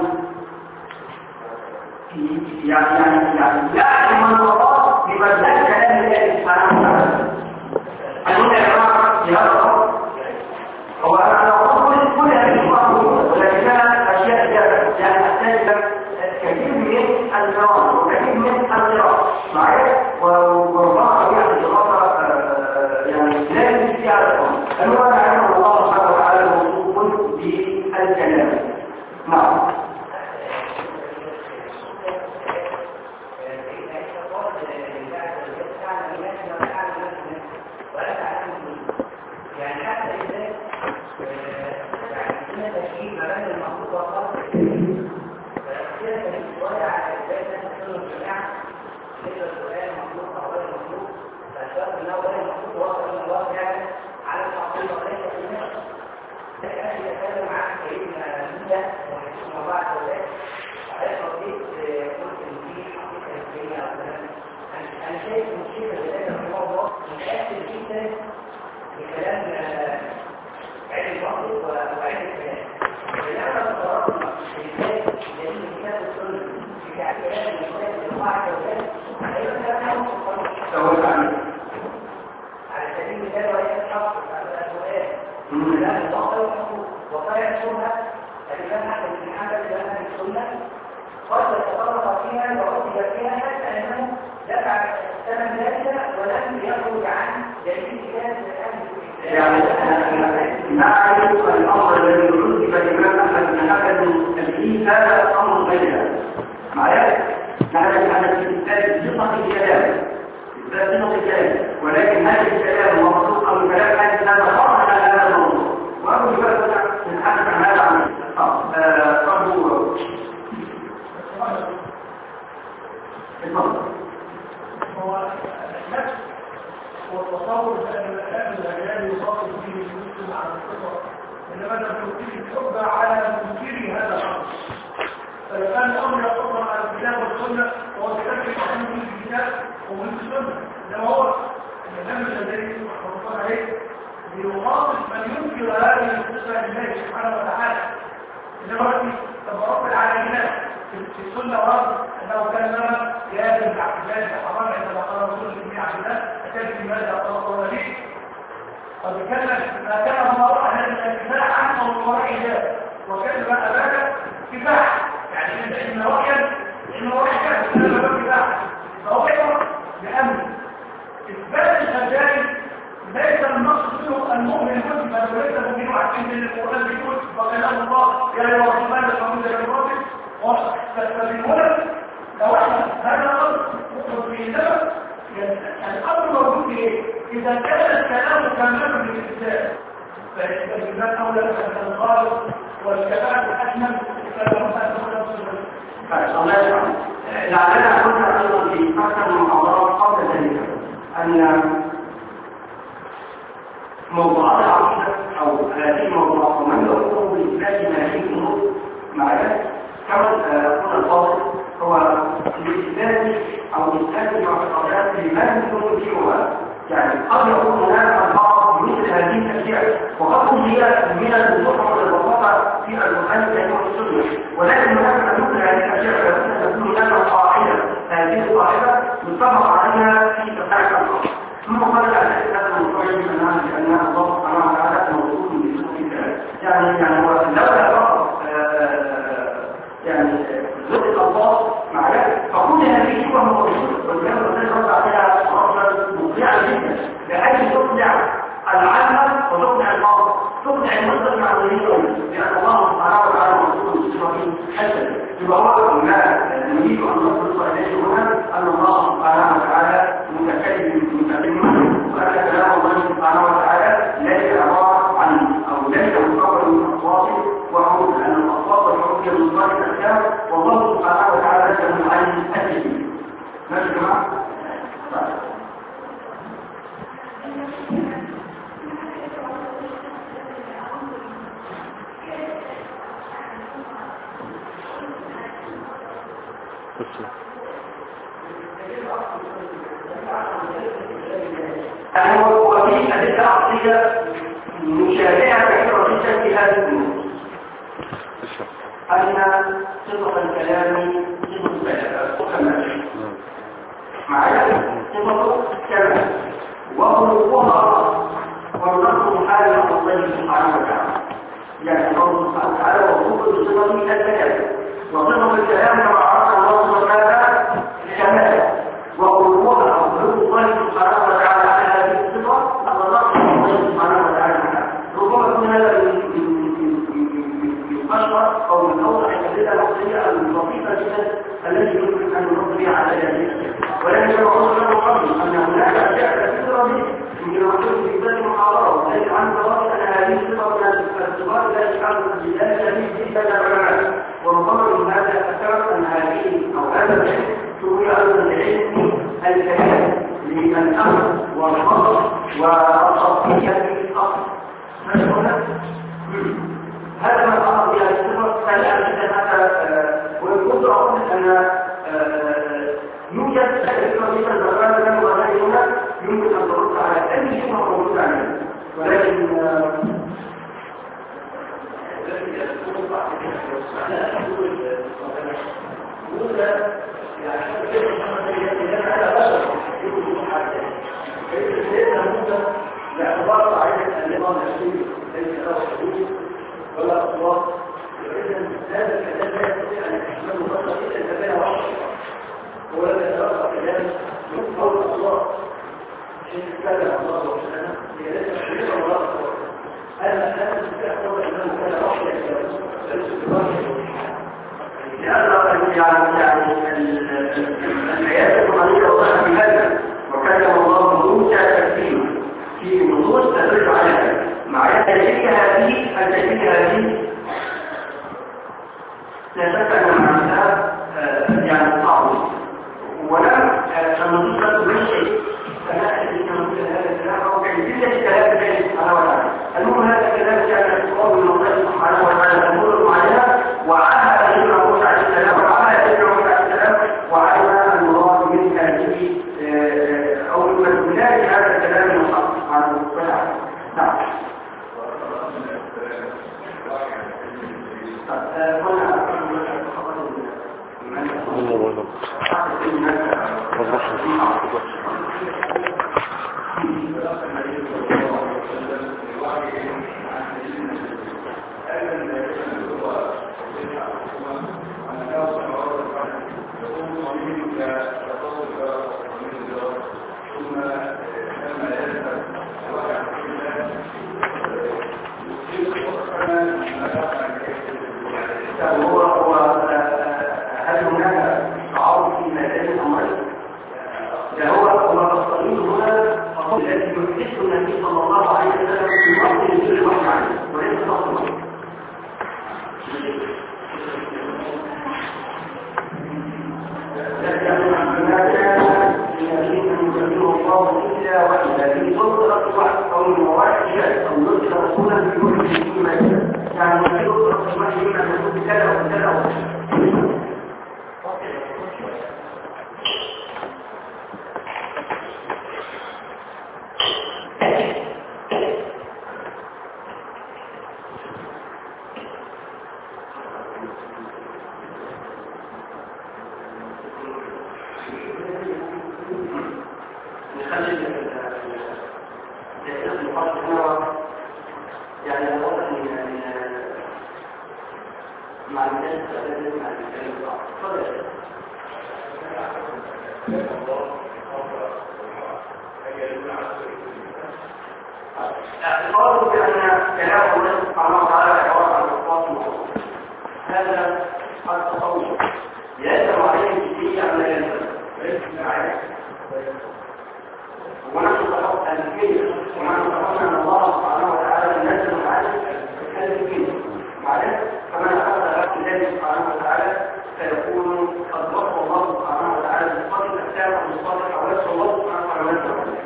يعني يعني يعني يعلم من الله بمبدأ كلام الله سبحانه وتعالى. أقول يا جماعة في هذا الأمر هو أنا أقول كل هذه الأمور ولكنها أشياء يعني أحتاج كثير من النظام وكثير من القراءة معايا وربما طبيعة الدراسة يعني لا يمكن على الأمر أنه أنا الله سبحانه وتعالى موصوف بالكلام. نعم عرفت كيف قلت ان في حقيقه علميه او كلام. انا شايف ان الشيخ اللي قال رحمه الله متاثر جدا بكلام علم المنطق وعلم الكلام. لما تطرقنا في الكتاب جميل كتاب السنه في كلام الكتاب الواحد وكذا هيبقى كلام سويت عنه على سبيل المثال وهي تحقق على السؤال كلام الظاهر وقايا السنه الإمام أحمد بن حنبل إمام أهل السنة قد تطرق فيها وأخذ فيها حتى أنه دفع الثمن ذلك ولم يخرج عن دليل كتاب يعني نعرف الأمر الذي رتب الإمام أحمد بن حنبل فيه هذا أمر بيننا معايا؟ نعرف أن في الكتاب صفة الكلام صفة الكلام ولكن هذا الكلام مخصوص أو الكلام هذا خاص على هذا الموضوع وأقول لك نتحدث عن هذا عن هو النفس والتصور بأن الأهل الأجيال يصادر فيه المسلم على الفطرة إنما أنت تبتدي الحجة على منكري هذا الأمر. فلو كان الأمر يقوم على الكتاب والسنة هو بشكل معين من الكتاب ومن السنة إنما هو الإمام الذي رحمه الله عليه ليخاطب من ينكر هذه الصفة لله سبحانه وتعالى. إنما تبارك العالمين في السنة ورد أنه كان لنا جابر بن عبد الله بن حرام عندما قال رسول الله بن عبد الله أتاك بماذا قال الله لي؟ قد كان ما كان الله أهل الكفاح عنه وراء ذلك وكان ما أباك كفاح يعني إن رأيا إن رأيا كان إنما كفاح فهو يقول بأمن إثبات الخجائل ليس النص منه المؤمن المسلم بل ليس مؤمن واحد من القرآن بيقول وكلام الله يا أيها الرحمن الرحيم يا ربي فبالهنا لو احنا هذا الامر مطلق في النفس الامر موجود ايه؟ اذا كان الكلام كاملا بالاسلام فالاسلام اولى من الخالق والكلام اجمل فلو الله يسلمك. لعلنا كنا ايضا في اكثر من محاضرات قبل ذلك ان موضوعات العقيده او هذه الموضوعات ومن يقوم بالاسلام ما هي الامور معايا كما قلنا الفاضل هو الإثبات أو إثبات المعتقدات لمن ينكرها. يعني قد يكون هناك البعض مثل هذه الأشياء وقد هي من الوضوح والبساطة في القرآن الكريم والسنة ولكن هناك مثل هذه الأشياء لابد تكون هناك قاعدة هذه القاعدة يتفق عليها في تفاعل الأمر. ثم قال الأساس هذا الموضوع يجب أن نعلم بأن الله سبحانه وتعالى موجود بصفة الكلام. يعني يعني هو لولا فقط يعني ذكر الله معايا فكل هذه شبه موجوده والكلام الذي رد عليها رجلا مقنعا جدا بحيث تقنع العامه وتقنع البعض تقنع المصدر المعنويين لان الله سبحانه وتعالى موجود بصفه حسنه يبقى هو ما نريد ان نصل اليه هنا ان الله سبحانه وتعالى متكلم متكلم وان كلام الله سبحانه وتعالى ليس عباره عن او ليس مكون من اصوات وعود ان الاصوات والحروف هي من ضمن الاحكام والله سبحانه وتعالى يجب عن التجديد. ماشي يا جماعه؟ يعني هو في أدلة عقلية مشابهة كثيرة جدا في هذه الأمور. أن صفة الكلام صفة كمال معايا صفة كمال وخلقها والنص حال الله سبحانه وتعالى يعني الله سبحانه وتعالى وخلق بصفة الكلام وصفة الكلام كما عرفنا الله سبحانه كمال وخلقها أو خلق الله سبحانه وتعالى على هذه الصفة أن الله سبحانه وتعالى ربما يكون هذا أشهر أو من أوضح الأدلة العقلية اللطيفة جدا التي يمكن أن نرد بها على هذه ولكن كما قلت لكم قبل أن هناك أشياء كثيرة يمكن أن تكون في ذات المحاضرة ولكن عن ضرورة أن هذه الصفة من الصفات لا يشعر بذلك جدا العلماء وربما من هذا السبب أن هذه أو هذا العلم تقول أيضا العلم الكلام للأمر والخطر والتصفية في الأصل هذا ما أمر بها الصفة فلا أجد هذا يوجد تكنولوجيا البرنامج ده مغني هنا يمكن ان ترد على اي شبهه موجوده عليه، ولكن لاعتبار قاعده النظام النفسي ليس له حدود ولا اصوات، واذا هذا الكلام لا يستطيع ان يحمله فقط الا اذا كان وحشا ولم يتلقى كلام من قول الله حين اتكلم الله سبحانه هي ليست حديثا ولا اصوات. هذا الكلام يعتبر انه كان وحشا لأن يعني يعني الآيات القرآنية وضعت بهذا وكلم الله موسى تكليما في نصوص تدل على هذا مع تجريد هذه التجريد هذه لا شك أن معناها يعني صعب ولم النصوص لا تبين شيء فلا أدري أن مثل هذا الكلام أو كيفية الكلام بين سبحانه وتعالى. المهم هذا الكلام كان قول الله سبحانه وتعالى أمور معينة وعلى سيدنا موسى عليه السلام وعلى سيدنا موسى عليه السلام وعلى المراد من هذه او من بلاد هذا الكلام المحقق سبحانه وتعالى. نعم. هو هو هل هناك تعارض في هذين الامرين؟ هو هو الصليب هنا فقط الذي يحدث النبي صلى الله عليه وسلم في وقت نزول الوحي عليه وليس فقط ما كان لنبي ان يكلمه الله الا وحده في صدرة الوحي او المواعظ او يرسل رسولا بوحي فيما يشاء يعني يرسل رسولا فيما يكون كذا وكذا. اعتقاد بأن كلام الله سبحانه وتعالى عبارة عن أصوات مخصوصة هذا التصور يلزم عليه الجدية أم لا يلزم؟ ليس عليه ونحن تفقد الكلمة ونحن تفقد أن الله سبحانه وتعالى يلزم عليه الكلمة معلش فمن أخذ غير الله سبحانه وتعالى فيكون قد وصف الله سبحانه وتعالى بالصفات الأساسية والصفات الأولى الله سبحانه وتعالى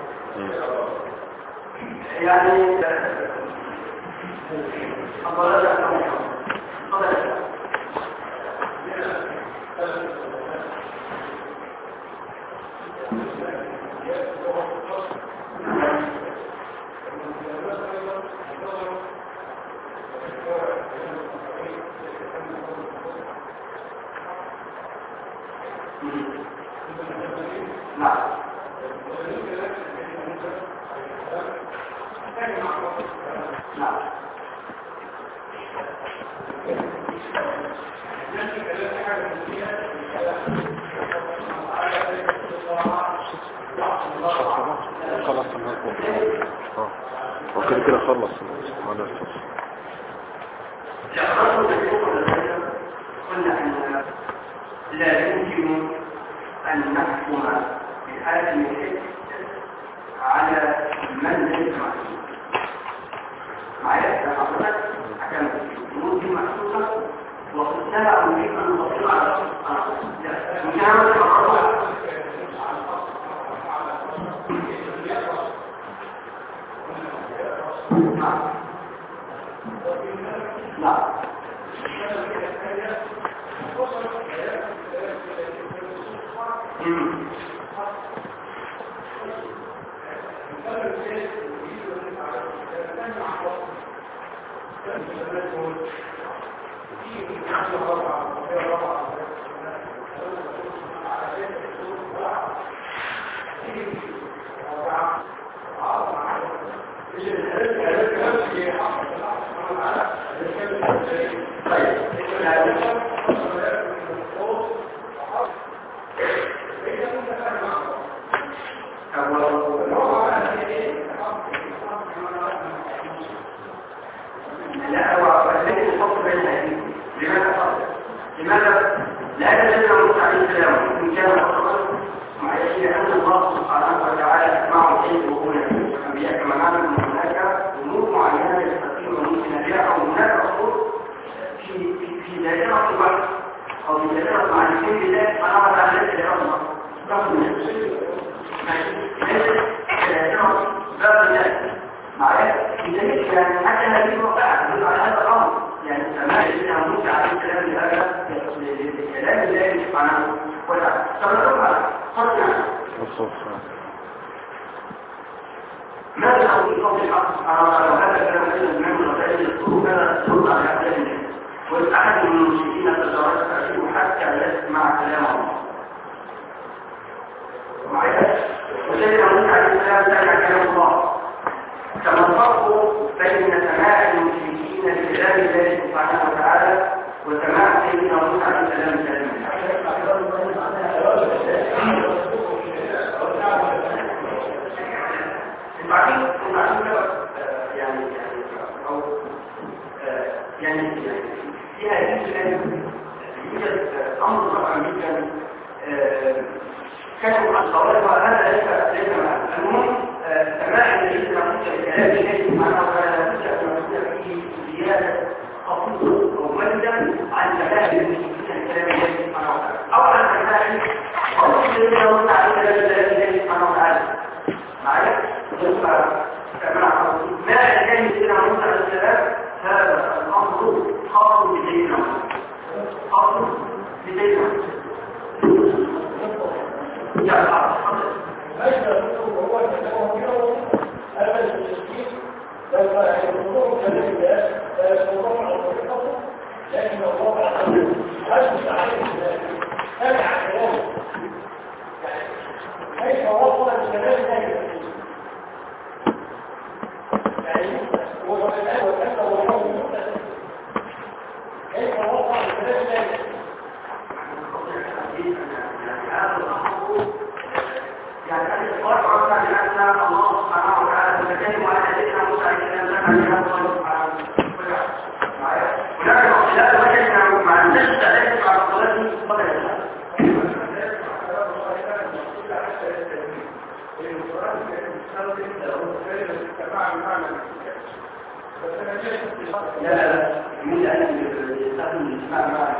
يعني الضلال الأمر الضلال نعم نعم خلاص اه وكده كده خلص هذا الفصل. قلنا ان لا يمكن ان نحكم بهذه الحكم على من ليس معصوم معايا حضرتك حكم الامور دي محسوسه وقلتها اريد ان نطبق على مجرد الرفع نعم ماذا نقول قول الحق سبحانه وتعالى وهذا كلام سيد من وسائل الطرق هذا ترد على أحلام الناس والأحد من المشركين تجارات تعجبه حتى لا يسمع كلام الله معايا وسيدنا موسى عليه السلام سمع كلام الله كما الفرق بين سماع المشركين لكلام الله سبحانه وتعالى وسماع سيدنا موسى عليه السلام كلام بعدين بعدين يعني او يعني في هذه الأيام يوجد امر رائع جدا كانوا الصواب وهذا ليس ليس المهم سماع الذي نقول الكلام الذي سبحانه وتعالى يوجد فيه زياده خطيره او مجدا عن سماع المشركين الكلام الذي سبحانه وتعالى او عن سماع او الذي يقول على الكلام الذي سبحانه وتعالى معايا ما كان سيدنا موسى عليه السلام هذا الامر خاص بسيدنا خاص بسيدنا يا الله هذا هو التوجه هذا المسكين لما يقولون كلام الله لا يقولون على طريقته لكن الله عز هل مستعين تابع كلامه يعني كيف وصل الكلام الله هو الآن وكان الله كيف وصل الكلام الله يعني الفرق عن أن الله سبحانه وتعالى يتكلم على سيدنا موسى عليه السلام الله سبحانه وتعالى هناك اختلاف وجدنا مع الناس ذلك على الصلاة قبل الصلاة لا لا لا من أن يستخدم الإسلام مع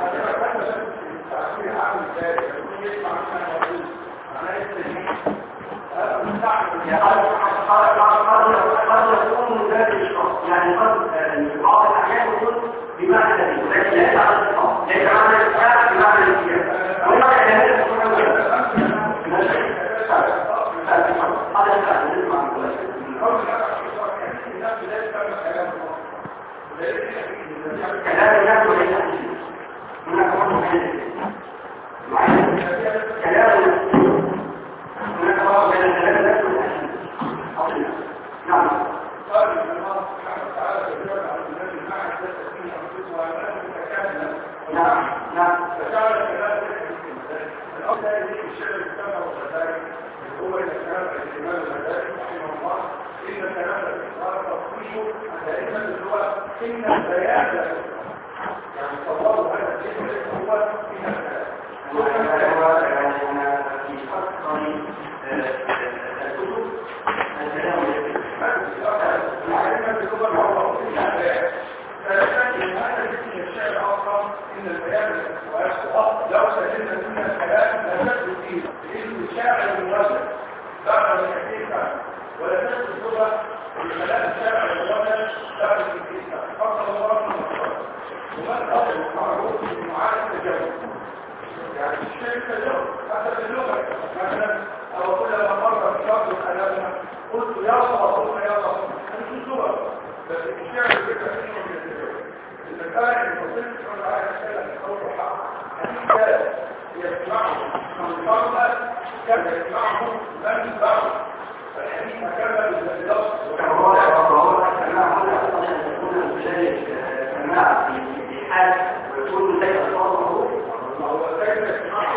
قد يكون ذات الشخص يعني قد بعض الأحيان يكون بمعنى ذلك ولكن ليس على الإطلاق ليس معنى الإسلام بمعنى الإسلام وإنما كلمات تكون هذا الكلام نسمع كلام الناس وليس هناك فرق كلام هناك فرق بين كلام الناس والأحسن نعم قال الله سبحانه وتعالى يجعل على الناس المعنى ذات فيه أنفسها وأنه متكاملا نعم نعم فجعل كلام الأصل يجب الشيء الكتابة والمدارك هو إذا كان الإمام المدارك رحمه الله إن كلام الإصرار تطويشه دائما هو إن البيان يعني صواب هذا الشيء هو إن الكلام هو يعني في فصل الكتب الكلام العلم باللغة العربية البيان ثالثا إن هذا الاسم الشيء الآخر إن البيان لو سجلنا من الكلام لا تجد فيه لأنه الشاعر الموجه بعد الحقيقة ولا تجد اللغة الكلام الشاعر الموجه بعد الحقيقة فصل الله من الصلاة ومن أصل المعروف بمعاني التجاوز يعني الشيء التجاوز حتى اللغة مثلا أو كل ما مر في شخص الكلام قلت يا صلاة قلت يا صلاة هذه اللغة بس الشاعر الفكرة فيه من معه لم يتبعه فالحديث مكمل بالضبط وهو هو السماع هنا أصلا أن تكون بذلك سماع في حال ويكون زي أصابه هو زي السماع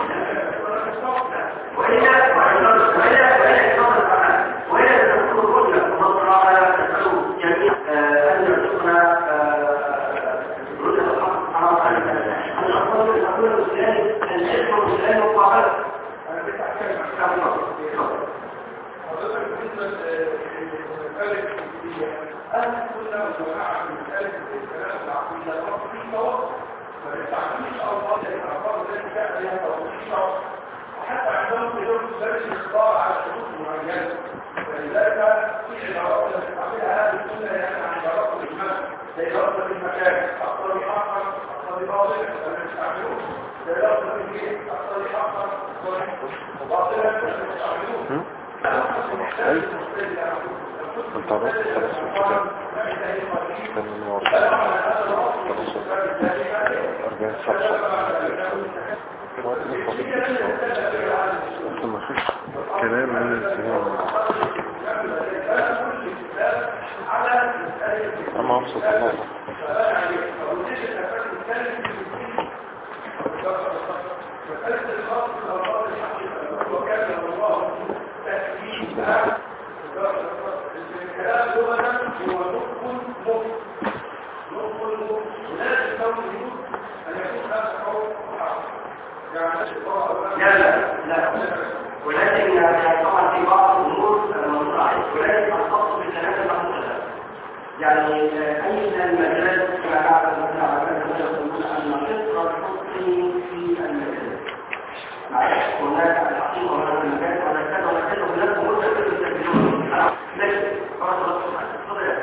وإلا وإلا وإلا وإلا وإلا تكون الرجل نظر على تسأله جميع أن يرزقنا رجل الحق سبحانه وتعالى أن أقول الأقول الإسلامي العلم الإسلامي مقابل أنا بتحكي حضرتك بالنسبة للمسألة الجديدة أهل كنا وجماعة من مسألة الكلام العقيدة في توقف فالتعقيد الأوضاع الأعراض التي كان عليها توقف وحتى عندهم يدور درس الاخبار على شروط معينة ولذلك في عبارات التي تعملها هذه السنة يعني عن عبارات الإجمال زي عبارة المكان أقصر أحمر أقصر باطل فلم يستعملوه زي عبارة البيت أقصر أحمر أقصر باطلا فلم يستعملوه انت عرفت خلاص الكتاب كان من ورد أربعين صفحة ثم فيش كلام من الزمان أما أبسط الله الكلام لغة هو نطق مفرد نطق مفرد ولا تستوجب أن يكون هذا قول لا لا لا ولكن طبعا في بعض الأمور المنصعة ولكن الخاص بالكلام المحدود يعني أي من المجال كما نعرف مثلا على يقولون أن فطرة الحكم في المجال هناك الحقيقة وهناك المجال وهناك كذا وهناك كذا وهناك مدة كذا تسجلون لكن فرصة تفضل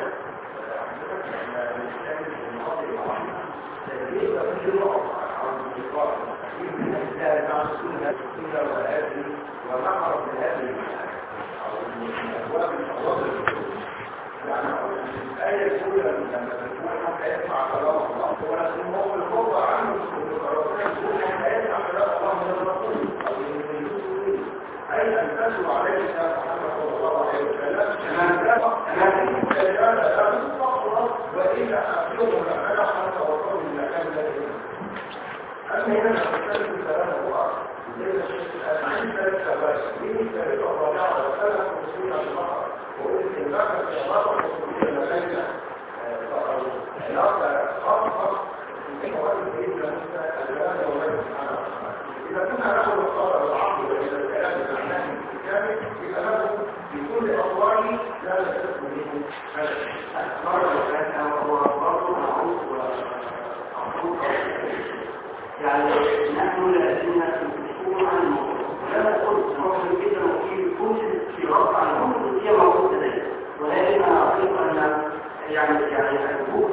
ونعرف بهذه الأبواب الفواضل يعني الآية الأولى لما تكون حتى يسمع كلام الله ولكن هو الخطأ عنه ربنا يقول حتى يسمع كلام الله من الرسول أو من الرسول أي أن تتلو عليه محمد صلى الله عليه وسلم كان كان لا تستطيع وإلا أخذهم لأنا حتى وصلوا إلى كان ذلك أما هنا نتكلم كلام الله ليس الأسعين ثلاث شباب مين ثلاثة الرابعة وثلاثة مسؤولية البقر وقلت البقر في الرابعة مسؤولية لدينا العلاقة خاصة في مواد بإذن الكلام والله سبحانه وتعالى إذا كنا نأخذ الصلاة والعقل إلى الكلام المعناه الكامل إذا له بكل أطواره لا يستثم منه هذا مرة وثلاثة وهو برضه معروف ومعروف يعني نحن لازلنا في عن الموضوع ولا نقول مصر جدا وفي كل في رفع الأمر هي موجودة لدينا ولكن أنا أعتقد أن يعني يعني الوقوف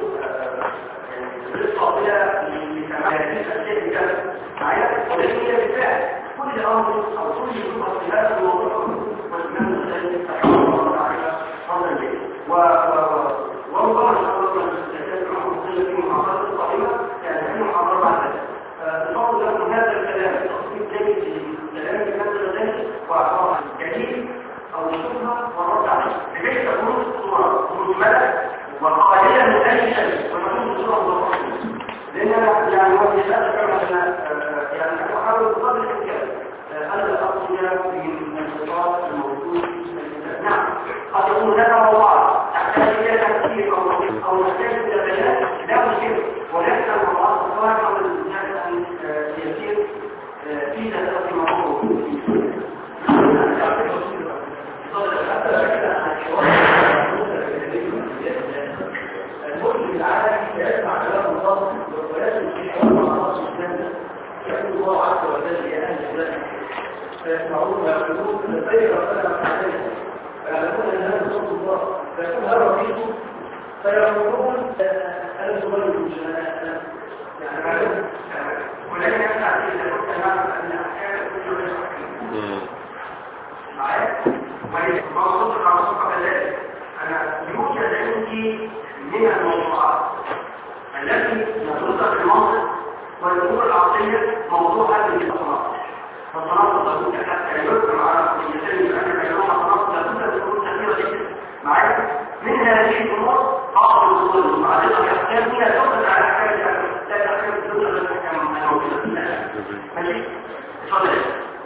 بالطبيعة لسماعية الأشياء بجد معايا ولكن هي بالفعل كل أمر أو كل يوم في هذا الموضوع والإمام الغزالي رحمه الله تعالى فضلا به وربما نتطرق للأشياء في محاضرة الصحيحة يعني في محاضرة بعد ذلك الفضل لكم هذا الكلام التصميم جيد لكلام الإمام الغزالي وأعطاه جديد أو شبهة والرد عليه بحيث تكون الصورة مجملة وقليلة من أي شيء ونكون بصورة مضبوطة لأننا يعني وجه لا تكلم يعني أحاول بقدر الإمكان ألا أقصد في الخطاب الموجود في الكتاب نعم قد يكون هناك موضوعات تحتاج إلى تفكير أو أو تحتاج إلى بيان لا مشكلة ولكن الموضوعات الصغيرة أو الإنسان أن يسير في ذات الموضوع المسلم العالمي يسمع كلام الله ولكن في حوار الله سبحانه يقول الله عز وجل يا اهل البلد فيسمعون ويقولون خير ربنا عليهم فيعلمون ان هذا صوت الله فيكون هذا رفيقهم فيقولون انا صغير مش انا يعني ولكن يسمع اذا كنت نعرف ان احيانا كل شيء معايا وموضوع على صفحه ذلك انا يوجد عندي من الموضوعات التي ندرسها في المنطق والامور العقليه موضوع هذه الاصناف فالتناقض لابد حتى يذكر على الإنسان بأن بينهما تناقض لابد أن تكون كثيرة جدا معايا من هذه الأمور بعض الأصول المتعلقة بأحكام هي تؤخذ على أحكام لا تحكم الدولة الأحكام الموجودة في الناس ماشي؟ تفضل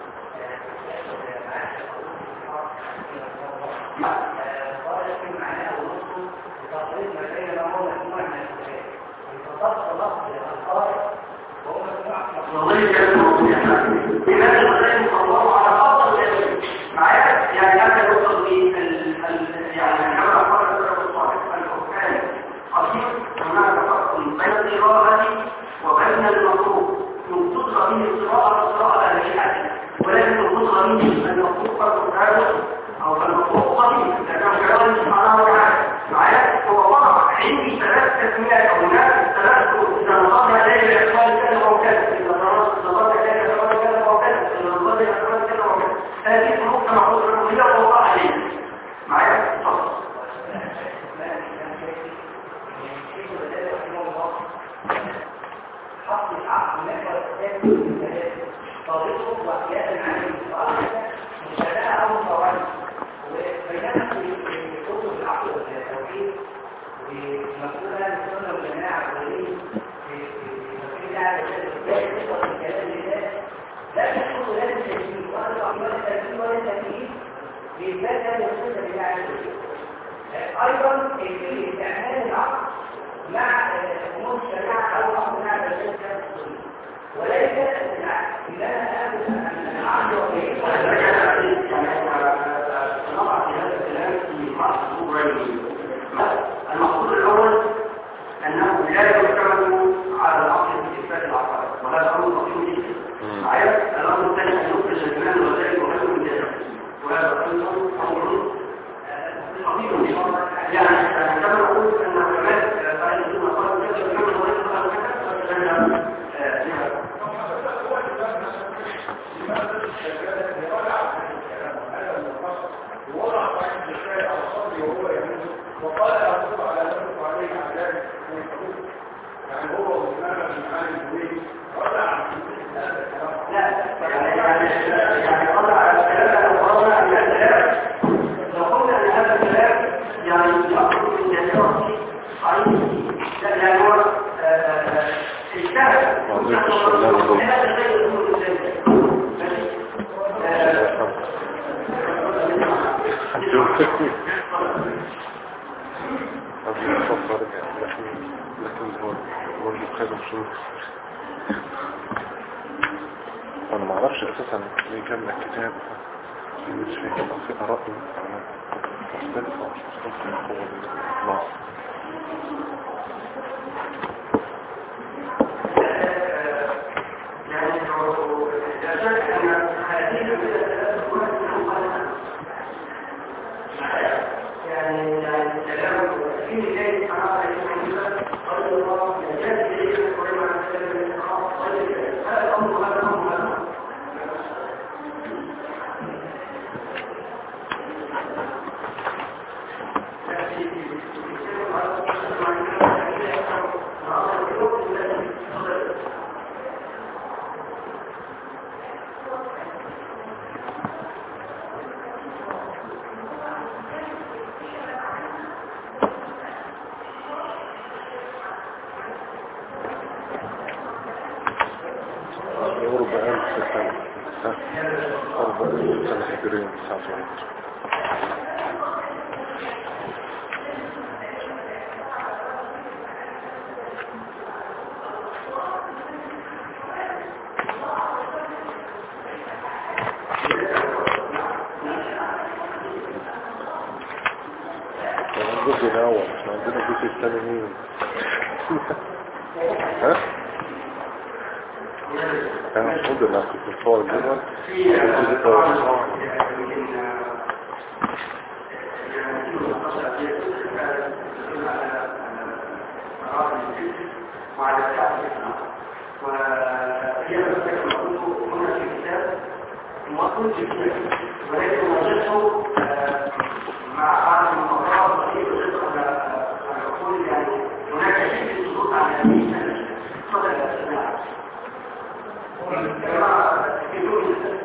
والله كان موضوع لماذا الغزالي مصوره على خطر الجميل معايا يعني هذا يوصل لي يعني كما قال السلف الصالح الحكام خطير هناك فرق بين القراءة وبين المطلوب يقصد به القراءة القراءة الهيئة ولكن يقصد به المطلوب فرق هذا او المطلوب قليل لانه كلام سبحانه وتعالى معايا هو وضع عندي ثلاث تسميات او هناك ثلاث اذا نظرنا اليه باعتبار كذا وكذا هذه النقطة معروض الرمضية ووضع عليها معايا تفضل حط العقل محور الثاني طريقه وحياة عن المصالحة مشابهة أو مصارعة وبينما في كتب العقل والتوحيد ومسؤولة للسنة والجماعة والدين في مسؤولية على الكلام لله لا تكون لازم تجميل وأنا ولا تجميل ولا تجميل بالذات هذا السنة بالله عز وجل أيضا في استعمال العقل مع أمور الشريعة أو أمر مع الرجال وليس بالعكس إذا أنا أخذ العقل وكيف نضع في هذا الكلام في مقصود المقصود الأول أنه لا يعتمد على العقل في إثبات العقائد وهذا أمر مهم جدا معايا الأمر الثاني أن يخرج الجمال وذلك وهذا من ذلك وهذا أيضا أمر خطير يعني كما نقول أن العلماء قال يجب أن قال كذا كما وليس قال كذا ووضع صحيح الشارع على صدري وهو يمين وقال أعطب على نفسه عليه أعلام من الحدود يعني هو وإمامة من معاني الدوين رجع عن هذا الكلام لا يعني رجع على الكلام ورجع على الكلام لو قلنا أن هذا الكلام يعني يأخذ من جسرة صحيح يعني هو اجتهد هذا الشيء يقول الإنسان أبي أفكر لكن لكن هو هو اللي بخير مشروع أنا ما أعرفش أساسا ليه كان الكتاب مش فيه كان في آراء مختلفة مش مختلفة هو النص يعني لا شك أن هذه المسألة يعني الكلام في ذلك أنا قال الله يجب إليه ولما نتكلم من الخاص هذا الأمر هذا الأمر هذا الجزء الأول احنا عندنا الجزء الثاني مين؟ ها؟ أنا الحمد لله كنت مصور الجزء الجزء الأول وعلى التعريف وهي مسألة مطلوب هنا في الكتاب مطلوب جدا ولكن وجدته مع بعض المقررات التي وجدت على العقول يعني هناك شيء في الضغوط على هذه المسألة صدق الأسماء كما تكتبون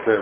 الكتاب.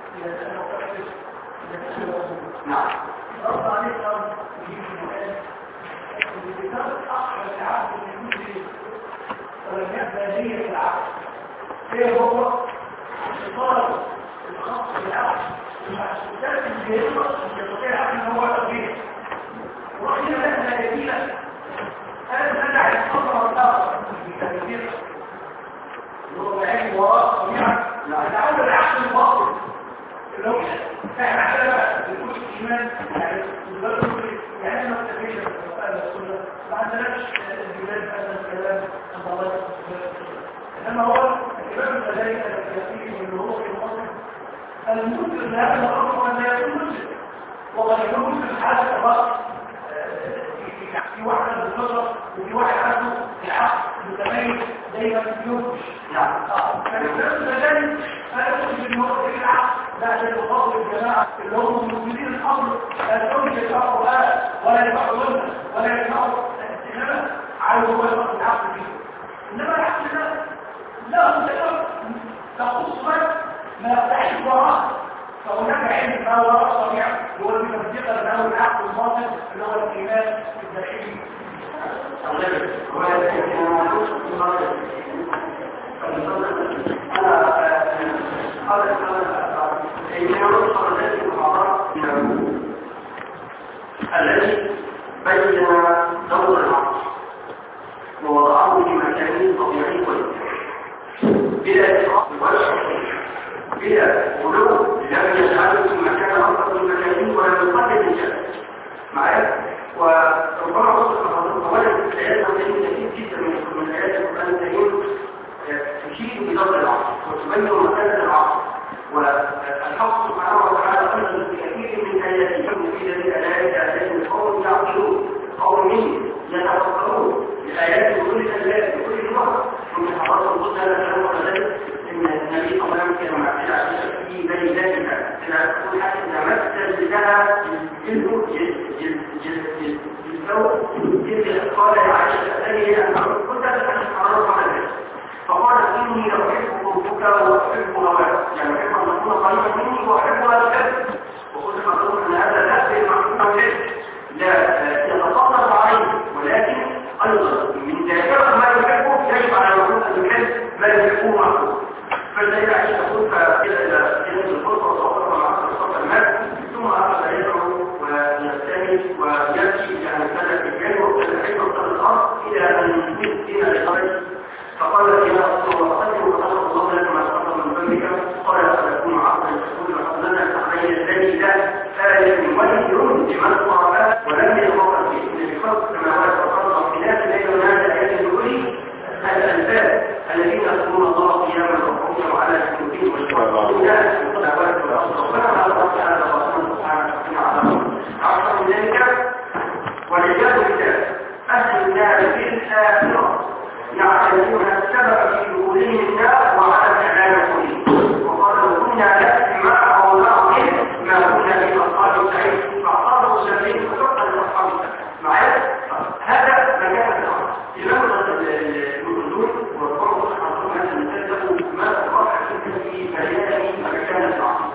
نعم. رد عليك أرض يجيب المكان الكتاب أخر العبد من كل شيء ولم يبدأ نية العبد ايه هو؟ الطلب الخاص بالعبد المحسوسات الجهيرة اللي يستطيع العبد ان هو يقضيها وإذا لها جميلة هذا منع الخطر الآخر في تكبيرها اللي هو بعين وراء طبيعة نتعود العقل الباطل اللي هو احنا عشان بقى بنقول الايمان يعني يعني ما تتفيش اهل السنه ما عندناش البلاد هذا الكلام عند الله سبحانه انما هو الكلام الذي ياتيه من هو في مصر المسلم لا يمر ان لا يكون مسلم وقد يكون مسلم حاله فقط في واحد بالفطره وفي واحد عنده العقل متميز دايما ينفش نعم. فالكلام الذي لا يخرج من وقت العقل بعد الفضل الجماعة اللي هم المسلمين الأمر لا تنجي يتعقوا آه ولا يتعقوا ظلمة ولا يتعقوا إنما عايز هو يوقف العقل فيه إنما العقل لا لا متكبر تخص بس ما يفتحش وراء فهناك علم ما وراء الطبيعة هو اللي بيصدق له العقل الباطن اللي هو الإيمان الداخلي الذي بين دور العقل ووضعه في مكانه طبيعي والإنسان بلا إسراف ولا تشريع بلا غلو لم يجعله في مكان أفضل من مكانه ولا يقدم الجنة معايا وربما وصف أولا الآيات التي كثير جدا من آيات القرآن الكريم تشير بدور العقل وتبين مكانة العقل والحق سبحانه وتعالى أيضا بكثير من آياته في ذلك الآيات آيات قوم يعقلون قوم يتفكرون بآيات كل الآيات بكل مرة ومن حضرات القدس هذا الكلام وكذلك إن النبي صلى الله عليه وسلم كما اعتدى في بين ذاتها إذا تقول حتى إذا مثل لها جلد جلد جلد الزوج جلد قال يا عائشة أتاني أن كنت أتحدث عن رفع الناس فقال إني أحب قلبك وأحب هواك يعني أحب أن تكون قريبا مني وأحب هواك وقلت مقصود أن هذا لا في المحبوب لا يتطلب عليه ولكن أيضا من ذاكرة ما يحبه يجب على الوجود أن يحب ما يحبه معه فالذي عايش تقول فإلى إلى الفرصة وصورة مع الصفة المال ثم أخذ يدعو ويستمد ويبكي يعني سنة الجن وكذلك وصل الأرض إلى أن يمكن إلى الغرب فقال يا رسول الله قدم وخلق الله لك ما تقدم من ذنبك قال أكون عقلا تقول لقد لنا علي الذي لا آية من وجه لمن طرفات ولم يتوقف في خلق السماوات والأرض واختلاف الليل والنهار آيات لكل الألباب الذين يذكرون الله قياما وقعودا وعلى جنوبهم ويتوكلون على السماوات والأرض ربنا على الله تعالى وسبحانه وتعالى عشر من ذلك والعياذ بالله أهل النار في الآخرة يعتمدون السبب في دخولهم النار وعلى كلامهم وقالوا كنا نسمع او نعقل ما كنا في اصحاب السعيد فاعترضوا الشافعين فسقط لاصحاب السعيد معايا هذا مكان الامر لماذا النزول والقرب خاصه هذا المثال له ما تقع في بيان مكان الامر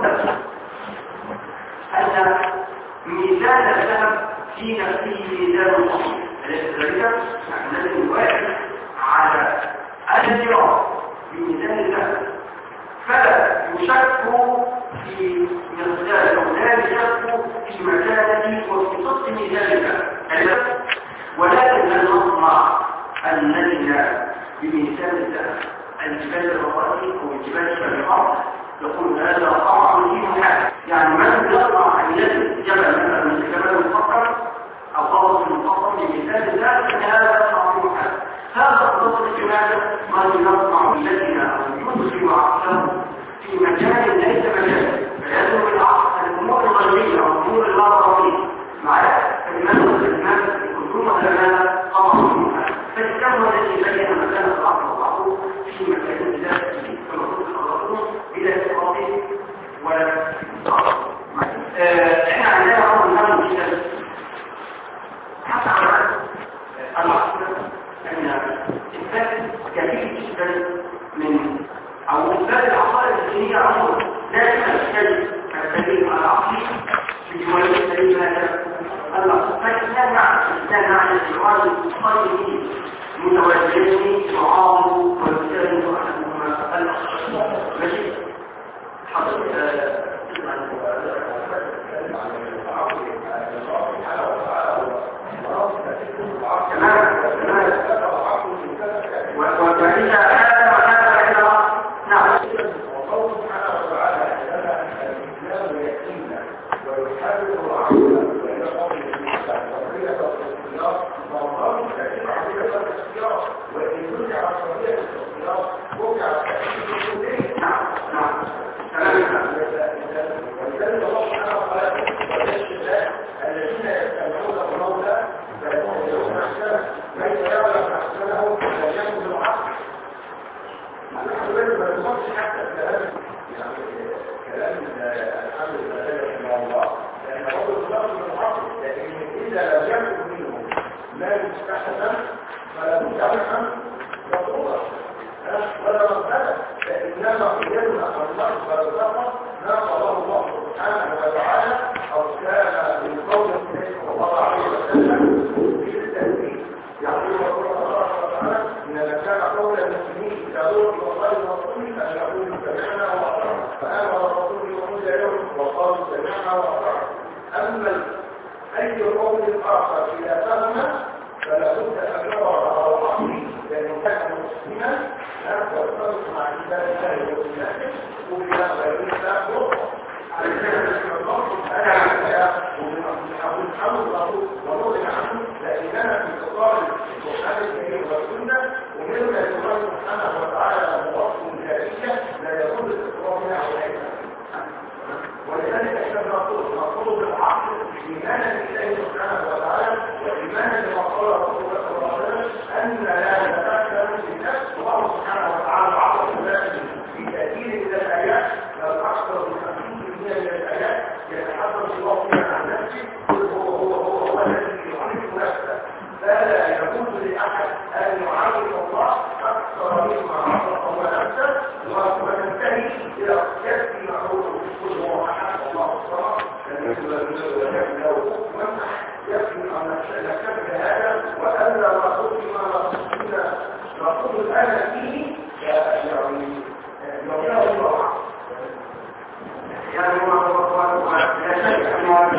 ان ميزان الذهب في نفسه ميزان صحيح أليس ذلك؟ نحن لازم نواجه على الانجراف بميزان الذهب فلا يشك في مقدار أو لا يشك في مكانه وفي صدق ميزان الذهب ولكن لن نصنع النجم بميزان الذهب الجبال الرقائق والجبال شبه الأرض يقول هذا طبعا فيه حاجة يعني من يصنع أن يجب جبل مثلا من الجبل المفكر أو خلص المفصل بمثال ذلك هذا تعظيم حال هذا الخلص الجماعة ما ينصنع الذين يدخل عقله في مكان ليس مكان فيدخل العقل الأمور الغيبية أو الأمور الغربية معايا فلماذا الإسلام يكون هذا تعظيم حال فالإسلام الذي بين مكان العقل وضعه في مكان ذاته فالمفروض خلصه بلا إسقاط ولا كان عن الإخوان الطيبين متوجهين يعاونوا ويساندوا أحدهما الآخر. ماشي؟ حضرتك تمام تمام وإذا هذا وهذا إلى نعم والله سبحانه وتعالى لنا الإسلام يأتينا ويحرر العقل وإلى قوله حرية الاختيار والله تأتي حرية الاختيار وإن ترجع حرية الاختيار وقع التأكيد نعم نعم تمام ولذلك الله سبحانه وتعالى والاشتباه الذين يستمعون المولى فيتبعون احسنه من يعلم احسنه لا ياخذ العقل. نحن لازم ما نوصلش حتى الكلام يعني كلام الحمد لله رحمه الله لان هو الضغط من العقل لكن اذا لم يكن منه ما يستحسن فلا مستحسن مطلوبا ولا مقبله فانما قيادنا الله فالزقه ما قاله الله سبحانه وتعالى او كان من قول النبي صلى الله عليه وسلم في التنفيذ يقول الله تعالى ان كان قول المسلمين اذا دعوا الى الله ورسوله ان يقولوا سمعنا واطعنا فامر الرسول يقول لهم وقالوا سمعنا واطعنا. اما اي قول اخر اذا فهم فلا بد ان يرى على العقل لانه كان مسلما ويتفق مع عباد الله وسنته وبلا غير الله يطلق على ذلك الله سبحانه ونحمد الله ونرضي عنه لاننا في اطار القران الكريم والسنه ومما يقال سبحانه وتعالى وصف ذاتيه لا يكون الاقرار بها عليها. ولذلك احنا نقول نقول بالعقل ايمانا بالله سبحانه وتعالى وايمانا بما قال رسول الله صلى الله عليه وسلم ان لا نتاكل بالنفس والله سبحانه وتعالى عقل ذاته في تاثير من الايات بل اكثر من خمسين بالمئة من الايات يتحدث الله فيها عن نفسه قل هو هو هو هو الذي يعرف نفسه فلا يجوز لاحد ان يعرف الله اكثر مما عرف هو نفسه وتنتهي الى يكفي معروفه كل هو احد الله الصمد يكفي ان نكتب هذا والا نقول ما نقول الان فيه يعني يغير الله يعني هو لا شك أنه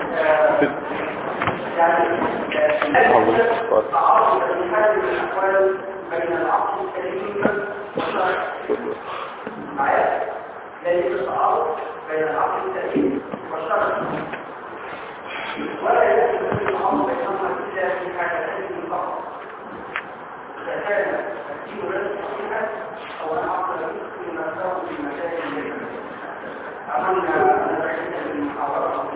يعني تعارض في هذه الأحوال بين العقل السليم والشرع معايا ليس التعارض بين العقل السليم والشرع ولا يمكن أن التعارض بينهما إلا في حالتين فقط إذا كان الدين غير صحيحا أو العقل يمكن نفسه في مجال أمامنا نتحدث من محاضرات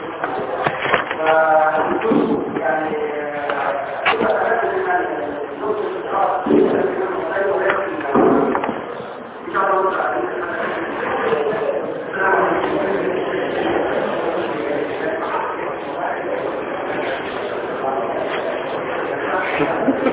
ونقول يعني كل هذا من نقطة الإدراك غير يمكن إن شاء الله تعالى